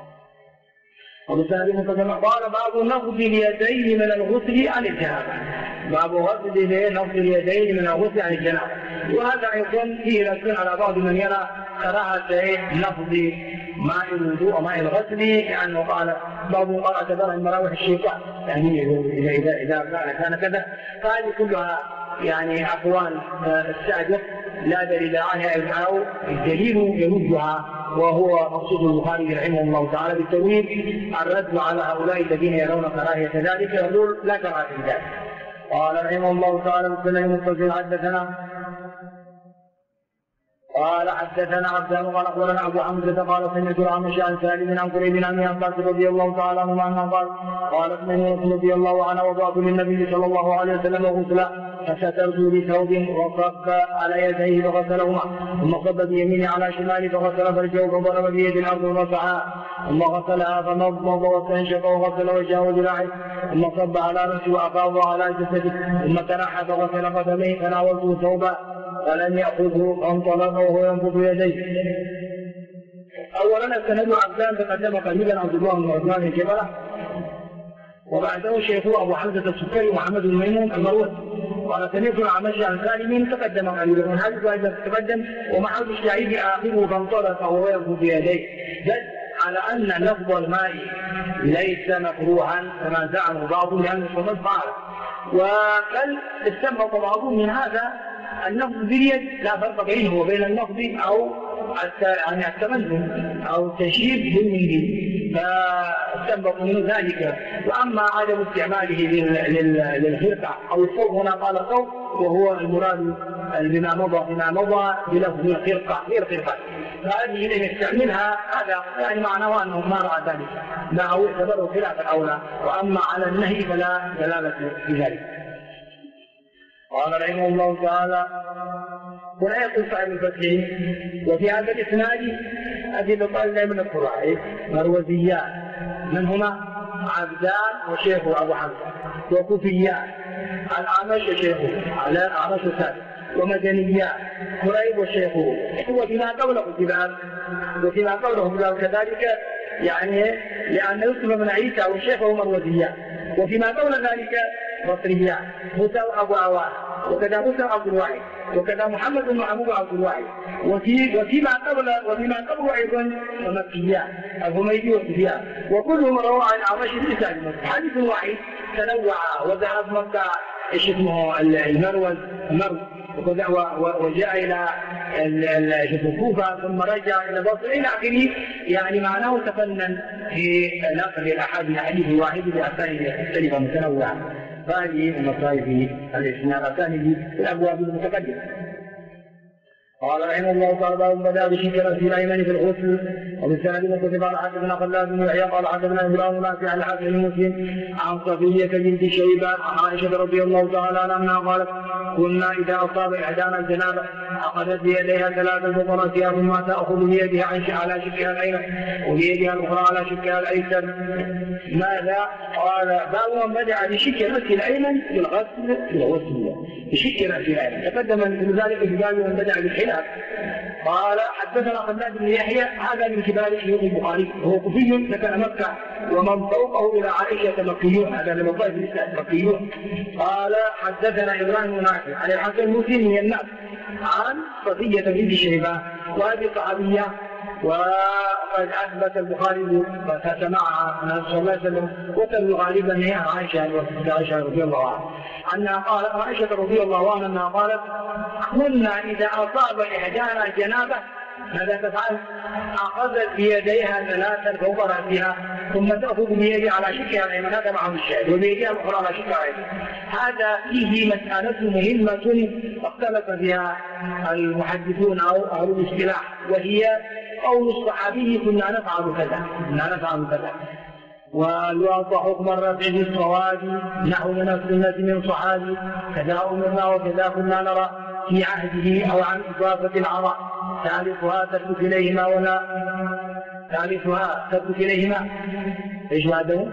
قال باب نفض اليدين من الغسل عن الجنابة، باب غسل نفض اليدين من الغسل عن الجنابة. وهذا أيضا فيه رد على بعض من يرى كراهة نفض ماء الوضوء وماء الغسل، لأنه قال بعضهم قال اعتبرها من مراوح الشيطان، يعني إذا كان كذا. فهذه كلها يعني أقوال السادة لا دليل عنها أو الدليل يردها، وهو مقصود البخاري رحمه الله تعالى بالتوحيد الرد على هؤلاء الذين يرون كراهية ذلك، يقول لا كراهة في ذلك. قال رحمه الله تعالى قال حدثنا عبدان قال اخبرنا ابو حمزه قال سمعت الأعمش عن سالم عن قريب عن عباس رضي الله تعالى عنه انه قالت ميمونة رضي الله عنها وضعت للنبي صلى الله عليه وسلم غسلا فسترت بثوب وصب على يديه فغسلهما ثم صب بيمينه على شماله فغسل فرجه فضرب بيد الارض ومسحها ثم غسلها فمضمض واستنشق وغسل وجهه وذراعه ثم صب على راسه وافاض على جسده ثم تنحى فغسل قدميه فناولته ثوبا فلم يأخذه فانطلق وهو ينفض يديه. أولا السند عبدان تقدم قريبا عبد الله بن عثمان الجبلة، وبعده شيخه أبو حمزة السكري محمد بن ميمون المروزي. وأنا سمعت الأعمش عن سالم تقدم قريبا، من هذا إذا تقدم ومحل الشعيب آخره فانطلق وهو ينفض يديه، دل على أن لفظ الماء ليس مكروها كما زعموا بعضهم لأنه صمد فعل، وبل استنبط بعضهم من هذا النفض باليد لا فرق بينه وبين النفض أو يعني التمنن أو التشهير بالمنديل، فاستنبطوا من ذلك. وأما عدم استعماله للخرقة أو الثوب، هنا قال الثوب وهو المراد بما مضى بلفظ الخرقة غير خرقة، فهذه إذا يستعملها هذا يعني معناه أنه ما رأى ذلك لا أو اعتبره خلاف الأولى، وأما على النهي فلا دلالة في ذلك. قال رحمه الله تعالى ولا يقول صاحب الفتح وفي هذا الإسناد أبي بطال من القراء مروزيان من هما عبدان وشيخه أبو حمزة، وكوفيان الأعمش وشيخه على الأعمش ثابت، ومدنيان قريب وشيخه، وفيما قبله كتاب وفيما قبله كتاب كذلك، يعني لأن يوسف بن عيسى وشيخه مروزيان، وفيما قبل ذلك بصريان موسى أبو عوان وكذا موسى عبد الواحد وكذا محمد بن محمود عبد الواحد، وفيما قبل أيضا مكيان الهميدي وسفيان، وكلهم رووا عن أعمش بن سالم. حديث واحد تنوع وذهب مكة ايش اسمه المروز وجاء إلى الكوفة ثم رجع إلى بصر إلى آخره، يعني معناه تفنن في نقل الأحاديث الحديث واحد بأسانيد مختلفة متنوعة. فهذه المصائب الإسناد الثاني في الأبواب المتقدمة. قال رحمه الله تعالى باب بدا بشكر في الايمان في الغسل، وبالسند متصل على حدثنا خلاد بن يحيى قال حدثنا ابراهيم نافع عن الحسن المسلم عن صفيه بنت شيبان عن عائشه رضي الله تعالى عنها قالت كنا اذا اصاب احدانا الجنابه اخذت بيديها ثلاثه فقراتها ثم تاخذ بيدها على شكها الايمن وبيدها الاخرى على شكها الايسر. ماذا؟ قال باب من بدا بشك راسه الايمن في الغسل بشك راسه الايمن، تقدم من ذلك في باب من بدا بالحلال. قال حدثنا خلاد بن يحيى هذا من كبار شيوخ البخاري وهو كوفي سكن مكه ومن فوقه الى عائشه مكيون، هذا من طائف النساء مكيون. قال حدثنا ابراهيم نافع عن الحسن المسلم من الناس عن صفيه بنت شيبان، وهذه صحابيه وقد أثبت البخاري فسمعها النبي صلى الله عليه وسلم، وتبدو غالبا هي عائشة رضي الله عنها أنها قالت، عائشة رضي الله عنها أنها قالت: كنا إذا أصاب إحدانا جنابة ماذا تفعل؟ أخذت بيديها ثلاثا فوق رأسها ثم تأخذ بيدها على شقها الأيمن، هذا معه الشاهد، وبيدها الأخرى على شقها الأيمن. هذا فيه مسألة مهمة اختلف فيها المحدثون أو أهل الاصطلاح، وهي قول الصحابي: كنا نفعل كذا كنا نفعل كذا. والواضح حكم الرفع بالصواب نحو من السنة من صحابي كذا أمرنا وكذا كنا نرى في عهده، أو عن إضافة العراء ثالثها تثبت إليهما ولا ثالثها تثبت إليهما. إيش هذا؟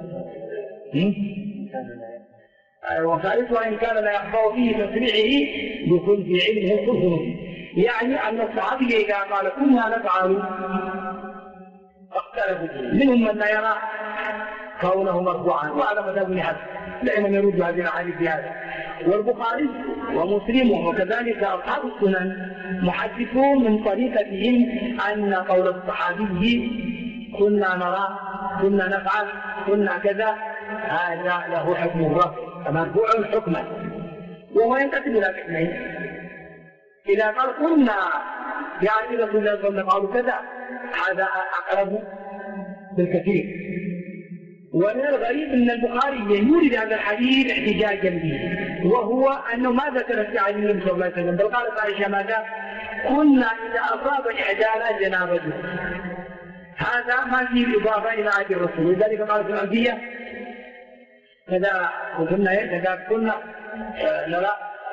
وثالثها إن كان لا يخفى فيه تسريعه بكل في علمه كفر. يعني أن الصحابي إذا قال كنا نفعل اختلفوا فيه، منهم من لا يرى كونه مرفوعا، وهذا مذهب ابن حزم لأنهم يردوا هذه الأحاديث بهذا. والبخاري ومسلم وكذلك أصحاب السنن محدثون من طريقتهم أن قول الصحابي كنا نرى كنا نفعل كنا كذا هذا له حكم الرفع مرفوع حكما، وهو ينقسم إلى قسمين. إذا قال كنا يعني رسول الله صلى الله عليه وسلم قالوا كذا، هذا أقرب بالكثير. ومن الغريب أن البخاري يورد هذا الحديث احتجاجا به، وهو أنه ما ذكر في عهد النبي صلى الله عليه وسلم، بل قالت عائشة ماذا؟ كنا إذا أصاب إحدانا جنابته. هذا ما فيه إضافة إلى عهد الرسول، لذلك قالت الأنبياء كذا وكنا كذا كنا نرى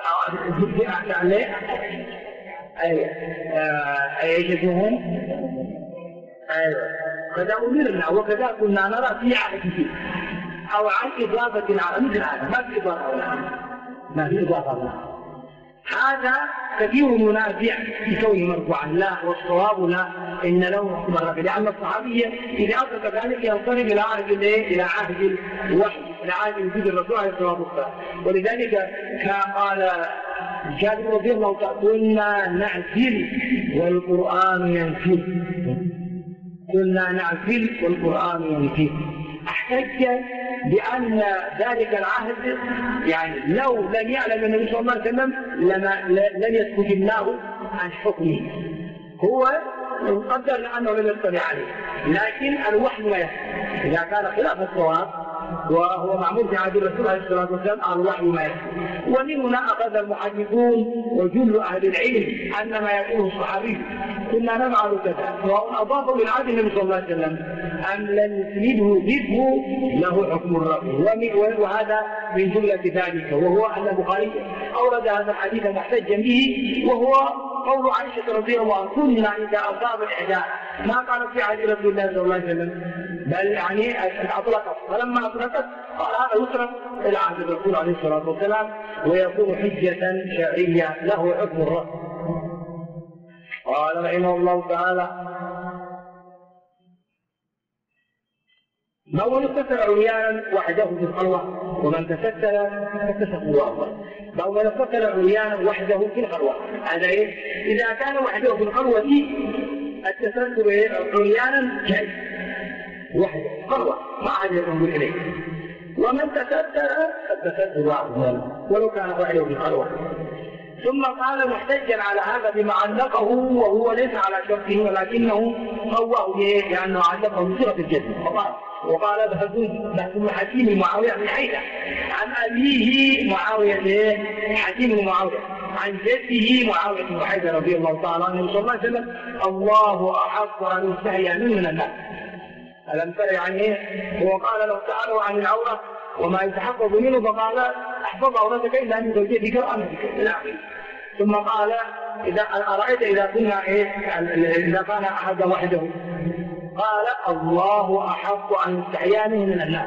أي اسمهم كذا أمرنا وكذا كنا نرى في عهده، أو عن إضافة على مثل هذا ما في إضافة ما في إضافة. هذا كثير منازع في كونه مرفوعا، لا والصواب لا إن له حكم الرفع، لأن الصحابي إذا أدرك ذلك ينصرف إلى عهد الوحي، إلى عهد وجود الرسول عليه الصلاة والسلام. ولذلك قال جابر رضي الله عنه: كنا نعزل والقرآن ينزل، كنا نعزل والقرآن ينزل. احتج بأن ذلك العهد يعني لو لم يعلم النبي صلى الله عليه وسلم لم يسكت الله عن حكمه، هو قدر أنه لم يطلع عليه، لكن الوحي لا يسكت. إذا كان خلاف الصواب وهو معمول في عهد الرسول عليه الصلاة والسلام الوحي ما يسكت. ومن هنا أخذ المحدثون وجل أهل العلم أن ما يقوله الصحابي كنا نفعل كذا سواء أضافوا من عهد النبي صلى الله عليه وسلم أم لم يسنده ذكره له حكم الرفع. وهذا من جملة ذلك، وهو أن البخاري أورد هذا الحديث محتجا به، وهو قول عائشة رضي الله عنها: كنا إذا أصاب الإحداث، ما قالت في عهد رسول الله صلى الله عليه وسلم، بل يعني أطلقت، فلما أطلقت قال هذا يترك إلى عهد الرسول عليه الصلاة والسلام ويكون حجة شرعية له حكم الرفع. قال رحمه الله تعالى: من استتر عريانا وحده في الخلوة ومن تستر فكشف الله. أو من استتر عريانا وحده في الخلوة، هذا إيه؟ إذا كان وحده في الخلوة التستر عريانا جاي وحده خلوة ما عاد ينظر إليه، ومن تستر فالتستر الله ولو كان وحده في الخلوة. ثم قال محتجا على هذا بما علقه وهو ليس على شرطه ولكنه قواه لأنه علقه بصيغة الجزم. وقال بحث حكيم معاوية بن حيدة عن أبيه معاوية حكيم معاوية عن جده معاوية بن حيدة رضي الله تعالى عنه صلى الله عليه وسلم: الله أحق أن يستحيا من الناس. ألم تر يعني إيه؟ هو قال له: تعالوا عن العورة وما يتحقق منه، فقال: احفظ عورتك إلا من زوجتك وأمتك. ثم قال: إذا أرأيت إذا كنا إذا كان أحد وحده، قال: الله أحق أن يستحيا من الناس.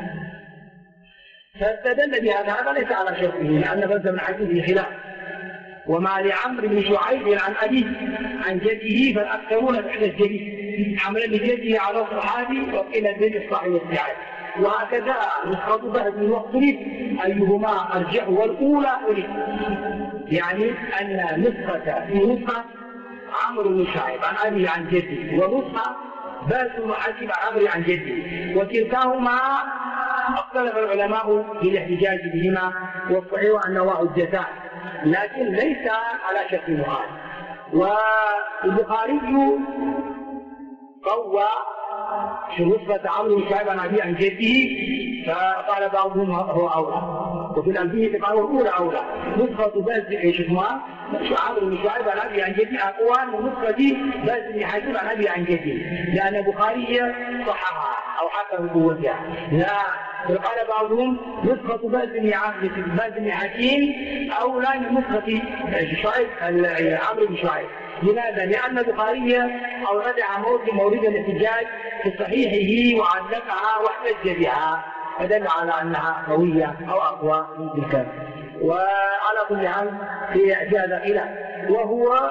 فاستدل بهذا، هذا ليس على شرطه لأن فلسفة من حديثه خلاف. وما لعمرو بن شعيب عن أبيه عن جده فالأكثرون بعد الجديد حملا بجده على الصحابي وقيل البيت الصحيح والسعادة. وهكذا نسخة بعد من وقت أيهما أرجع والأولى أريد، يعني أن نسخة في نسخة عمرو بن شعيب عن أبي عن جدي، ونسخة باز بن حكيم عن عمرو عن جدي، وكلتاهما اختلف العلماء في الاحتجاج بهما، والصحيح أنه حجتان لكن ليس على شكل مخالف. والبخاري قوى في نسخة عمرو بن شعيب عن أبي عن جده، فقال بعضهم هو أولى، وفي الألفية قالوا الأولى أولى. نسخة باز ايش اسمها؟ عمرو بن شعيب عن أبي عن جده أقوى من نسخة باز بن حكيم عن أبي عن جده، لأن البخاري صححها أو حكم قوتها. لا، قال بعضهم نسخة باز بن حكيم أولى من نسخة شعيب عمرو بن شعيب. لماذا؟ لأن البخاري أوردها مورد الاحتجاج في صحيحه وعلقها واحتج بها، فدل على أنها قوية أو أقوى من تلك. وعلى كل حال في هذا خلاف، وهو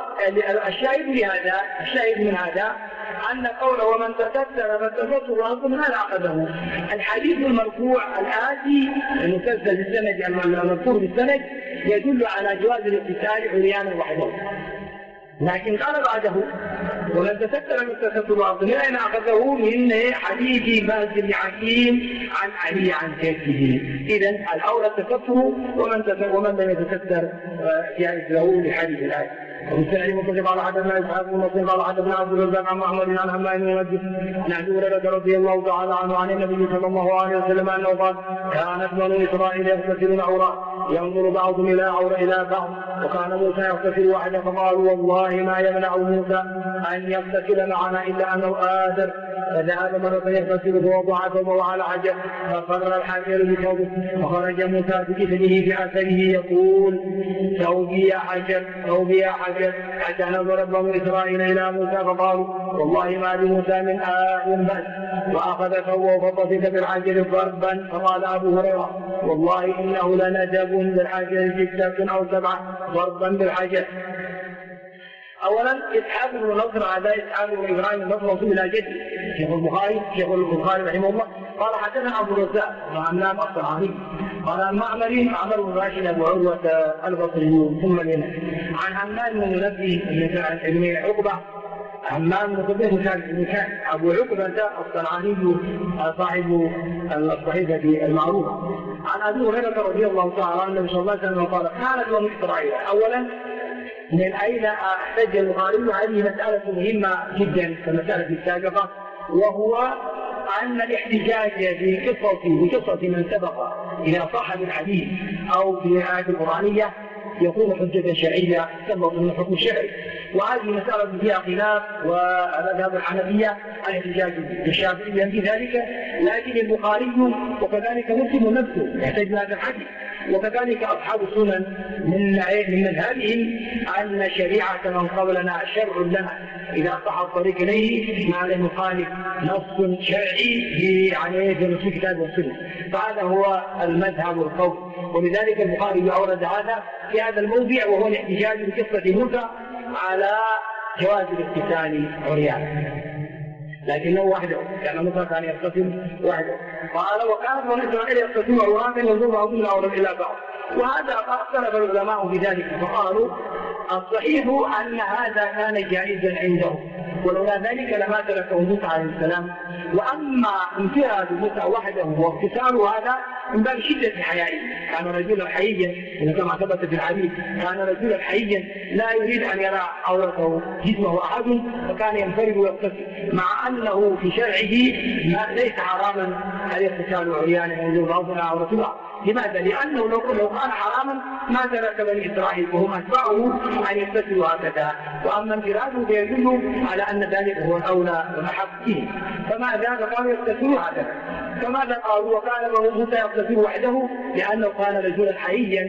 الشاهد من هذا أن قوله ومن تكسر فالتكسر أصل من أخذه. الحديث المرفوع الآتي المسلسل بالسند المذكور بالسند يدل على جواز الاغتسال عريانا وحده، لكن قال بعده ومن تستر من التستر أصل من أين أخذه؟ من حديث باز بن حكيم عن علي عن جده. إذن الأولى التستر، ومن لم يتستر جائز له لحديث الآية. وبالتالي مكتب على حدثنا إسحاق بن مسلم قال حدثنا عبد الرزاق عن محمد عن همام بن منبه عن أبي هريرة رضي الله تعالى عنه عن النبي صلى الله عليه وسلم أنه قال كانت بنو إسرائيل يغتسلون عورا ينظر بعضهم إلى عورة إلى بعض، وكان موسى يغتسل وحده فقالوا والله ما يمنع موسى أن يغتسل معنا إلا أنه آدر، فذهب مرة يغتسل فوضع ثوبه على حجر فقرر الحجر بثوبه، وخرج موسى بجسده بأثره يقول ثوبي يا حجر ثوبي يا حجر، حتى نظر بنو إسرائيل إلى موسى فقالوا والله ما لموسى من بأس، وأخذ ثوبه فطفق بالحجر ضربا. فقال أبو هريرة والله إنه لندب بالحجر 6 أو 7 ضربا بالحجر. أولا إسحاق بن نصر هذا إسحاق بن إبراهيم النصر وصول إلى جده شيخ البخاري رحمه الله قال حدثنا أبو الرزاق وعمام الصنعاني قال عن عمر بن راشد أبو عروة البصري ثم لنا عن همام بن منبه بن عقبة همام بن كان أبو عقبة الصنعاني صاحب الصحيفة المعروفة عن أبي هريرة رضي الله تعالى عنه النبي صلى الله عليه وسلم قال كانت بنو إسرائيل. أولا من أين احتج البخاري؟ هذه مسألة مهمة جدا كمسألة السابقة، وهو أن الاحتجاج بقصة من سبق إذا صح بالحديث أو في الآيات القرآنية يكون حجة شرعية تثبت من الحكم الشرعي، وهذه مسألة فيها خلاف ومذهب الحنفية الاحتجاج بالشافعية في ذلك، لكن البخاري وكذلك مسلم نفسه يحتج بهذا الحديث، وكذلك أصحاب السنن من مذهبهم أن شريعة من قبلنا شرع لنا إذا صح الطريق إليه ما لم يخالف نص شرعي يعني في نصوص الكتاب والسنة، فهذا هو المذهب القوي. ولذلك البخاري أورد هذا في هذا الموضع، وهو الاحتجاج بقصة موسى على جواز الاغتسال عريانا، لكنه وحده، لأن موسى كان يغتسل وحده. قال وكانت بنو إسرائيل يغتسلون عراة ينظر بعضهم إلى بعض، وهذا اختلف العلماء في ذلك فقالوا الصحيح أن هذا كان جائزا عنده، ولولا ذلك لما تركه موسى عليه السلام. وأما انفراد موسى وحده واغتسال هذا من باب شدة حيائه، كان رجلا حييا كما ثبت في الحديث، كان رجلا حييا لا يريد أن يرى عورته جسمه أحد، فكان ينفرد ويغتسل، مع أنه في شرعه ليس حراما الاغتسال عريانا ينظر بعضنا عورة بعض. لماذا؟ لأنه لو كان حراما ما ترك بني إسرائيل وهم أتباعه أن يغتسلوا هكذا، وأما انفراده فيدل على أن ذلك هو الأولى والأحق فيه، فماذا؟ فقالوا يغتسلوا هكذا. فماذا قالوا؟ وكان موسى يغتسل وحده لأنه كان رجلا حييا،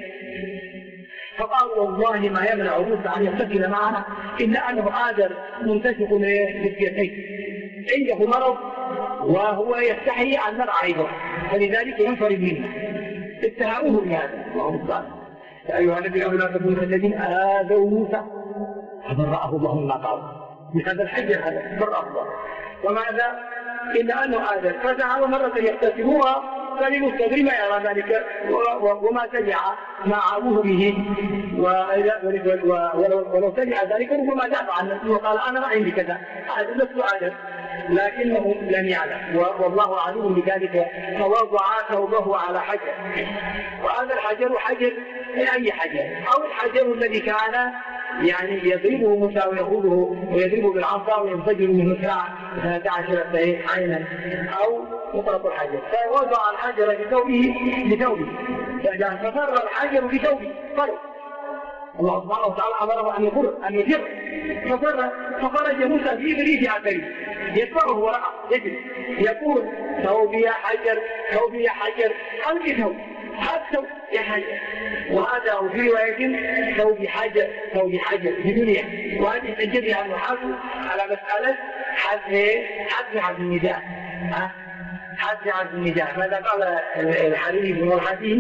فقالوا والله ما يمنع موسى أن يغتسل معنا إلا أنه آدر منتشق للسيتين عنده مرض وهو يستحي أن نرى عيبه، فلذلك ينفرد منا. اتهموه بهذا اللهم صل يا أيها النبي لا تكونوا الذين آذوا موسى فبرأه الله مما قال بهذا الحج هذا برأه الله. وماذا؟ إلا أنه آذى فجعلوا مرة يغتسلوها فللمستدري ما يرى ذلك وما تبع ما عابوه به، ولو تبع ذلك ربما دافع عن نفسه وقال أنا ما عندي كذا، هذا نفس عدد، لكنه لم يعلم، والله عليم بذلك. فوضع ثوبه على حجر، وهذا الحجر حجر أي حجر، أو الحجر الذي كان يعني يضربه موسى ويأخذه ويضربه بالعصا وينفجر منه 12 عينا، أو مطلق الحجر. فوضع الحجر بثوبه ففر الحجر بثوبه، فر الله سبحانه وتعالى أمره أن يفر فخرج موسى في إبريد عبري يتبعه وراءه يجري يقول ثوبي يا حجر، ثوبي يا حجر، ألقي ثوب، حتى يا حجر. وهذا في رواية ثوب حجر، ثوب حجر بدنيا. وهذه تجري عن الحافظ على مسألة حذف عبد النداء، حذف عبد النداء. ماذا قال الحريري في مرحته؟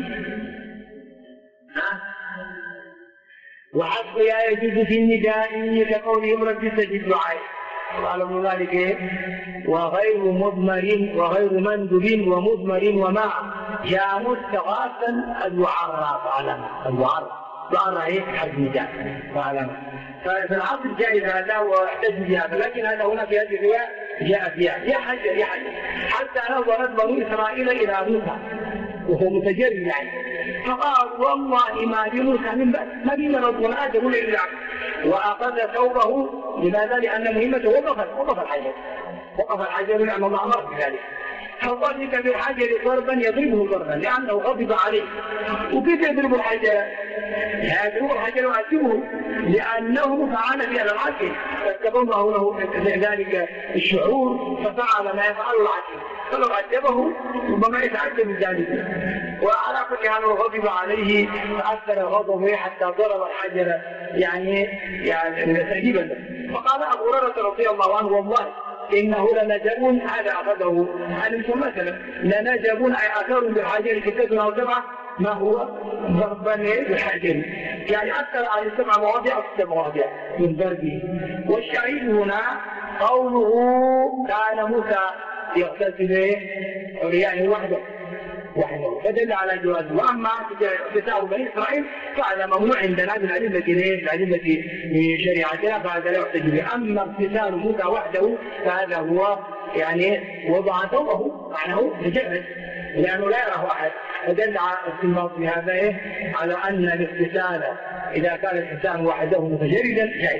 وحذف لا يجوز في النداء كقولهم رب استجب دعائي. قال ابن ذلك وغير مضمر وغير مندب ومضمر ومع جاء مستغاثا المعرى فعلم المعرى حذف نداء فعلم. فالعصر جائز هذا واحتج بهذا، لكن هذا هنا في هذه الرواية جاء فيها يا حجر يا حجر، حتى نظرت بنو إسرائيل إلى موسى وهو متجرد يعني، فقال والله ما بموسى من بأس، ما بنا ربنا آدم إلا، وأخذ ثوبه. لماذا؟ لأن مهمته وقف الحجر لأن الله أمر بذلك. فضرب بالحجر ضربا يضربه ضربا لأنه غضب عليه. وكيف يضرب الحجر؟ يضرب الحجر يعذبه لأنه فعل فعل العجل، فاتبعه له ذلك الشعور ففعل ما يفعل العجل، فلو عذبه ربما يتعجب ذلك. وعلى كل حال غضب عليه فأثر غضبه حتى ضرب الحجر يعني تهديبا. فقال أبو هريرة رضي الله عنه والله إنه لنجب، هذا أخذه علمتم مثلا، لنجب أي أثر بالحجر 6 أو 7 ما هو ضربا بالحجر، يعني أكثر عن 7 مواضع أو 6 مواضع من ضربه. والشهيد هنا قوله كان موسى يغتسل عريانه وحده فدل على جواز. واما اغتسال بني اسرائيل فهذا ممنوع عندنا بالادله في شريعتنا، فهذا لا يحتج به. اما اغتسال موسى وحده فهذا هو يعني وضع ثوبه معناه مجرد لانه لا يراه احد، فدل استنباط بهذا على ان الاغتسال اذا كان الانسان وحده متجردا جائز.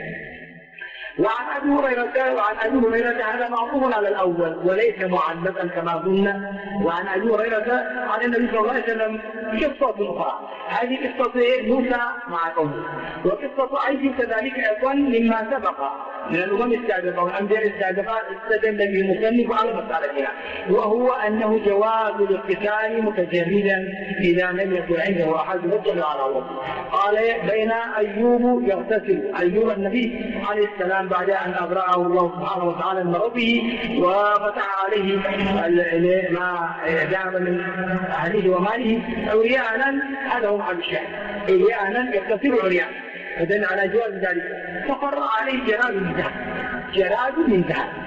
وعن أبي هريرة هذا معطوف على الأول وليس معلقا كما قلنا. وعن أبي هريرة عن النبي صلى الله عليه وسلم قصة أخرى، هذه قصة موسى مع قومه، وقصة أيضا كذلك أيضا مما سبق من الأمم السابقة والأنبياء السابقة استدل به المصنف على مسألتنا، وهو أنه جواز الاغتسال متجردا إذا لم يكن عنده أحد يطلع على الله. قال بين أيوب يغتسل، أيوب النبي عليه السلام بعد أن أبرأه الله سبحانه وتعالى من مرضه وفتح عليه ما دام من أهله وماله عريانا، هذا هو محل الشاهد، عريانا يغتسل عريانا، فدل على جواز ذلك. فقر عليه جراد من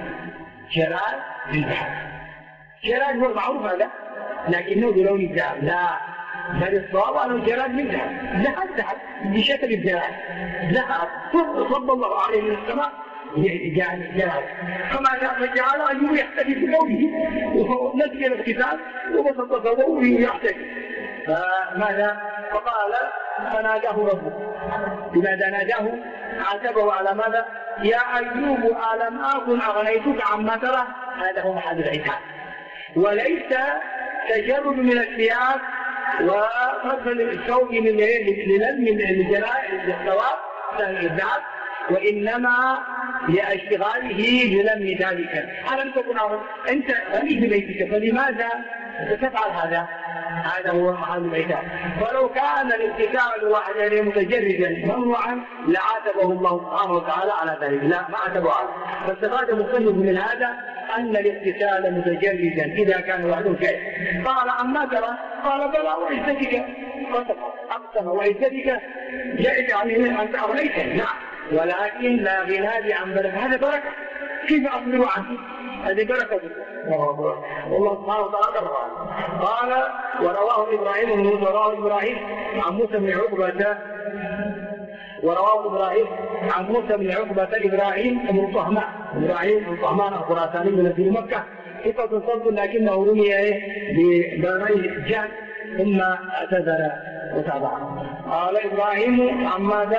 ذهب. جراد هو المعروف هذا، لكنه بلون الذهب، لا بل الصواب انه جراد من ذهب بشكل الجراد، ذهب صب الله عليه من السماء جراد. فما جعل أيوب يحتفي بقوله ونسي الاغتسال وبسط ثوبه ويحتفي. فماذا؟ فقال فناداه ربه. لماذا ناداه؟ عاتبه على ماذا؟ يا أيوب ألم أكن أغنيتك عما ترى؟ هذا هو محل العتاب، وليس تجرد من الثياب وفصل الثوب من الثواب الذهب، وإنما لاشتغاله بلم ذلك. ألم تكن أنت غني ببيتك فلماذا تفعل هذا؟ هذا هو محل العتاب. فلو كان الاغتسال وحده متجردا ممنوعا لعاتبه الله سبحانه وتعالى على ذلك، لا ما عاتبه عليه. فاستفاد المصنف من هذا أن الاغتسال متجردا إذا كان وحده جائز. قال عما ترى؟ قال بلى وعزتك، أقسم وعزتك جائز يعني أنت أغنيتني، نعم، ولكن لا غنى عن بلد، هذا بركة، كيف أصبر عنه؟ هذه بركة والله سبحانه وتعالى قال ورواه إبراهيم عن موسى بن عقبة إبراهيم بن طهمان الخراساني من مكة ثقة صدق لكنه رمي ببري جهل ثم اعتذر وتابعه. قال إبراهيم عن ماذا؟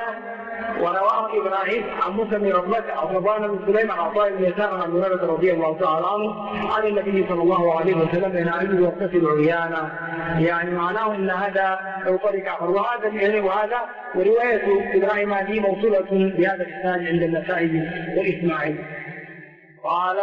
ورواه إبراهيم عن موسى بن عقبة عن صفوان بن سليم عن عطاء بن يسار عن هريرة رضي الله تعالى عنه عن النبي صلى الله عليه وسلم ينعم يغتسل عريانا، يعني معناه ان هذا لو طريق اخر. وهذا ورواية إبراهيم هذه موصولة بهذا الاسناد عند النسائي والإسماعيلي. قال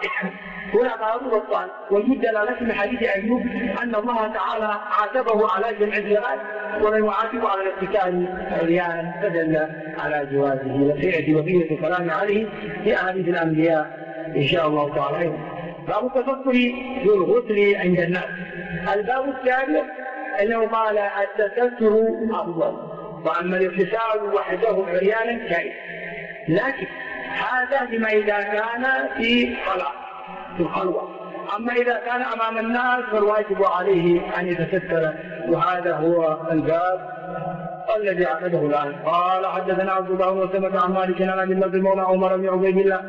هنا قال البطال وجود دلالة من حديث أيوب أن الله تعالى عاتبه على جمع الزلال ولم يعاتبه على الاغتسال عريانا، فدل على جوازه وسيأتي بقية الكلام عليه في أحاديث الأنبياء إن شاء الله تعالى. باب التفكر في الغسل عند الناس. الباب الثالث أنه قال التستر أفضل، وأما الاغتسال وحده عريانا جائز، لكن هذا لما إذا كان في الخلوة. أما إذا كان أمام الناس فالواجب عليه أن يتستر، وهذا هو الباب الذي عقده الآن. قال حدثنا عبد الله بن مسلمة عن مالك عن أبي النضر مولى عمر بن عبيد الله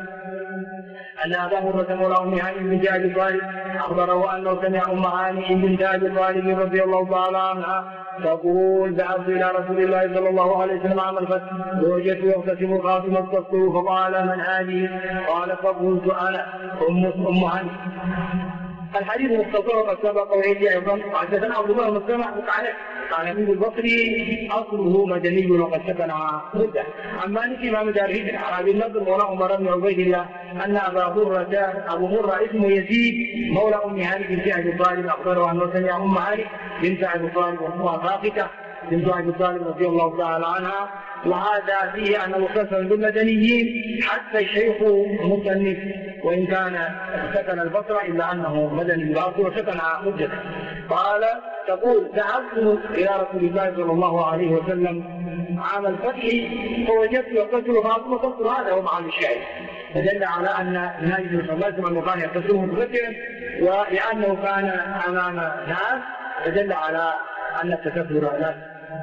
أن أبا هريرة مولى أم هاني بنت أبي طالب أخبره أنه سمع أم هاني بنت أبي طالب رضي الله تعالى عنها تقول ذهبت إلى رسول الله صلى الله عليه وسلم عام الفتح ووجدت يغتسل خاتم التصوير فقال من هذه؟ قال فقلت أنا أم هاني. الحديث مختصر وقد سبق وعيدي أيضا. حدثنا عبد الله بن مسلمة عن أبي البصري أصله مدني وقد سكن مدة. عن مالك إمام دار الهجرة عن أبي النضر مولى عمر بن عبيد الله أن أبو مرة اسمه يزيد مولى أم هاني بنت أبي طالب أخبره أنه سمع أم هاني بنت أبي طالب وأمها فاقدة بنت أبي طالب رضي الله تعالى عنها. وهذا فيه أنه خصم بالمدنيين حتى الشيخ مصنف وإن كان سكن البصرة إلا أنه مدني بالأصل وسكن مدة. قال تقول ذهبت إلى رسول الله صلى الله عليه وسلم عام الفتح فوجدت يغتسل فاطمة تغسل، هذا هو معنى الشاهد، فدل على أن النبي صلى الله عليه وسلم كان يغتسل متغسلا، ولأنه كان أمام ناس فدل على أن التكبر ناس.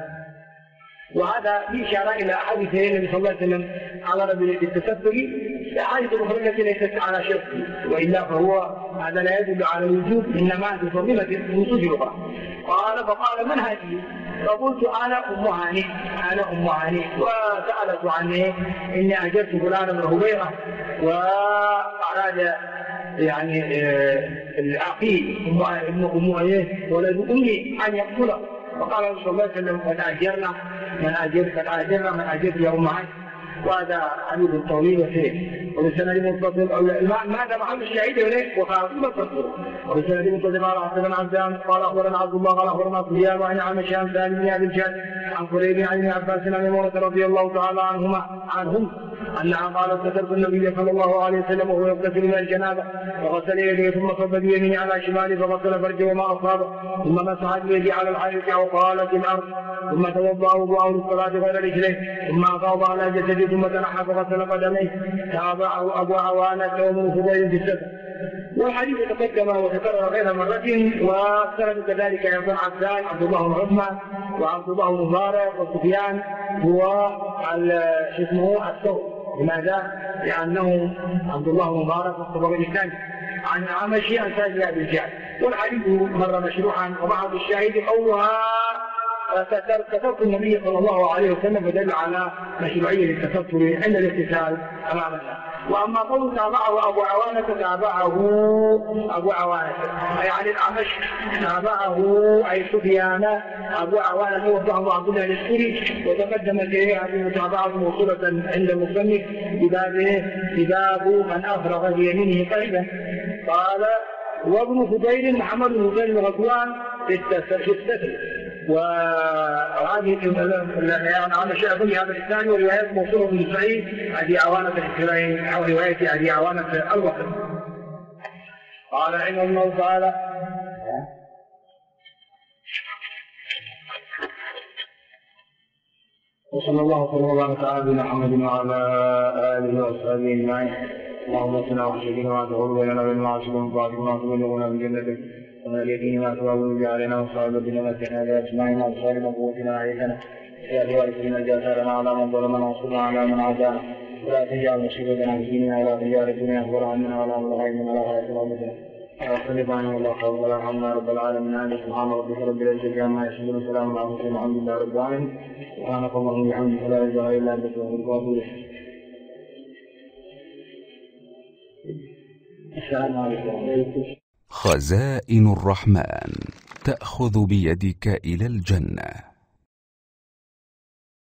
وهذا في إشارة إلى أحاديث النبي صلى الله عليه وسلم على بالتكبر، أحاديث الأخرى التي ليست على شرط، وإلا فهو هذا لا يدل على الوجوب، إنما بفضيلة تجربة. قال فقال من هذه؟ فقلت أنا أم هاني وسألت عني إني أجرت فلانا من هبيرة وأراد يعني العقيل ولد أمي أن يقتله، فقال رسول الله صلى الله عليه وسلم قد أجرنا من أجرت يا أم هاني. وهذا حديث طويل وسير وبالسند متصل. ماذا محل الشهيد إليه وفاطمة متصل وبالسند متصل. قال حدثنا عبدان قال أخبرنا عبد الله قال أخبرنا سفيان وعن عم شام ثاني بن أبي الجهل عن قريب عن ابن عباس عن ميمونة رضي الله تعالى عنهم أنها قالت سترت النبي صلى الله عليه وسلم وهو يغتسل من الجنابة فغسل يديه ثم صب بيمينه على شماله فغسل فرجه وما أصابه ثم مسح بيده على الحائط أو قالت الأرض ثم توضأ وضوءه للصلاة غير رجليه ثم أفاض على جسده ثم تنحى فغسل قدميه. تابعه أبو عوانة وابن فضيل بالسبب. والحديث تقدم وتكرر غير مرة وسند كذلك أيضا عبد الله بن عثمان وعبد الله بن مبارك وسفيان هو اسمه الثور. لماذا؟ لأنه عبد الله بن مبارك والطبراني الثاني عن عمشي عن سعد بن أبي الجعد. والحديث مر مشروعا وبعض الشاهد قولها كتبت النبي صلى الله عليه وسلم فدل على مشروعية التكبر عند الاغتسال أمام الناس. وأما قول تابعه أبو عوانة يعني الأعمش تابعه أي سفيان أبو عوانة وفقه عبد الله الاسكري وتقدم إليه هذه المتابعة موصولة عند المصنف بباب من أفرغ بيمينه قلبا. قال وابن فضيل محمد بن فضيل غزوان في الستر. وهذه يعني على شيء أظن هذا الثاني وروايات موصولة من سعيد أبي عوانة الكريم أو رواية أبي عوانة الوقت. قال رحمه الله تعالى وصلى الله وسلم وبارك على نبينا محمد وعلى آله وصحبه أجمعين. اللهم اصلنا وحسدنا ما تقول بيننا وبين معاصيك ومن طاعتك ما تبلغنا بجنتك ومن اليقين ما تهون به علينا وصائب الدنيا متعنا باسماعنا وابصارنا وقوتنا علينا يا بوارثنا جاثرنا على من ظلمنا وانصرنا على من عادانا ولا تجعل مصيبتنا في ديننا ولا تجعل الدنيا اكبر عنا ولا مبلغ علمنا ولا غاية رغبتنا وصل عنه الله خير ولا ارحمنا رب العالمين. آمين. سبحان ربك رب العزة عما يصفون وسلام على المرسلين والحمد لله رب العالمين. سبحانك اللهم وبحمدك لا اله الا انت استغفرك واتوب اليك. السلام عليكم. خزائن الرحمن تأخذ بيدك إلى الجنة.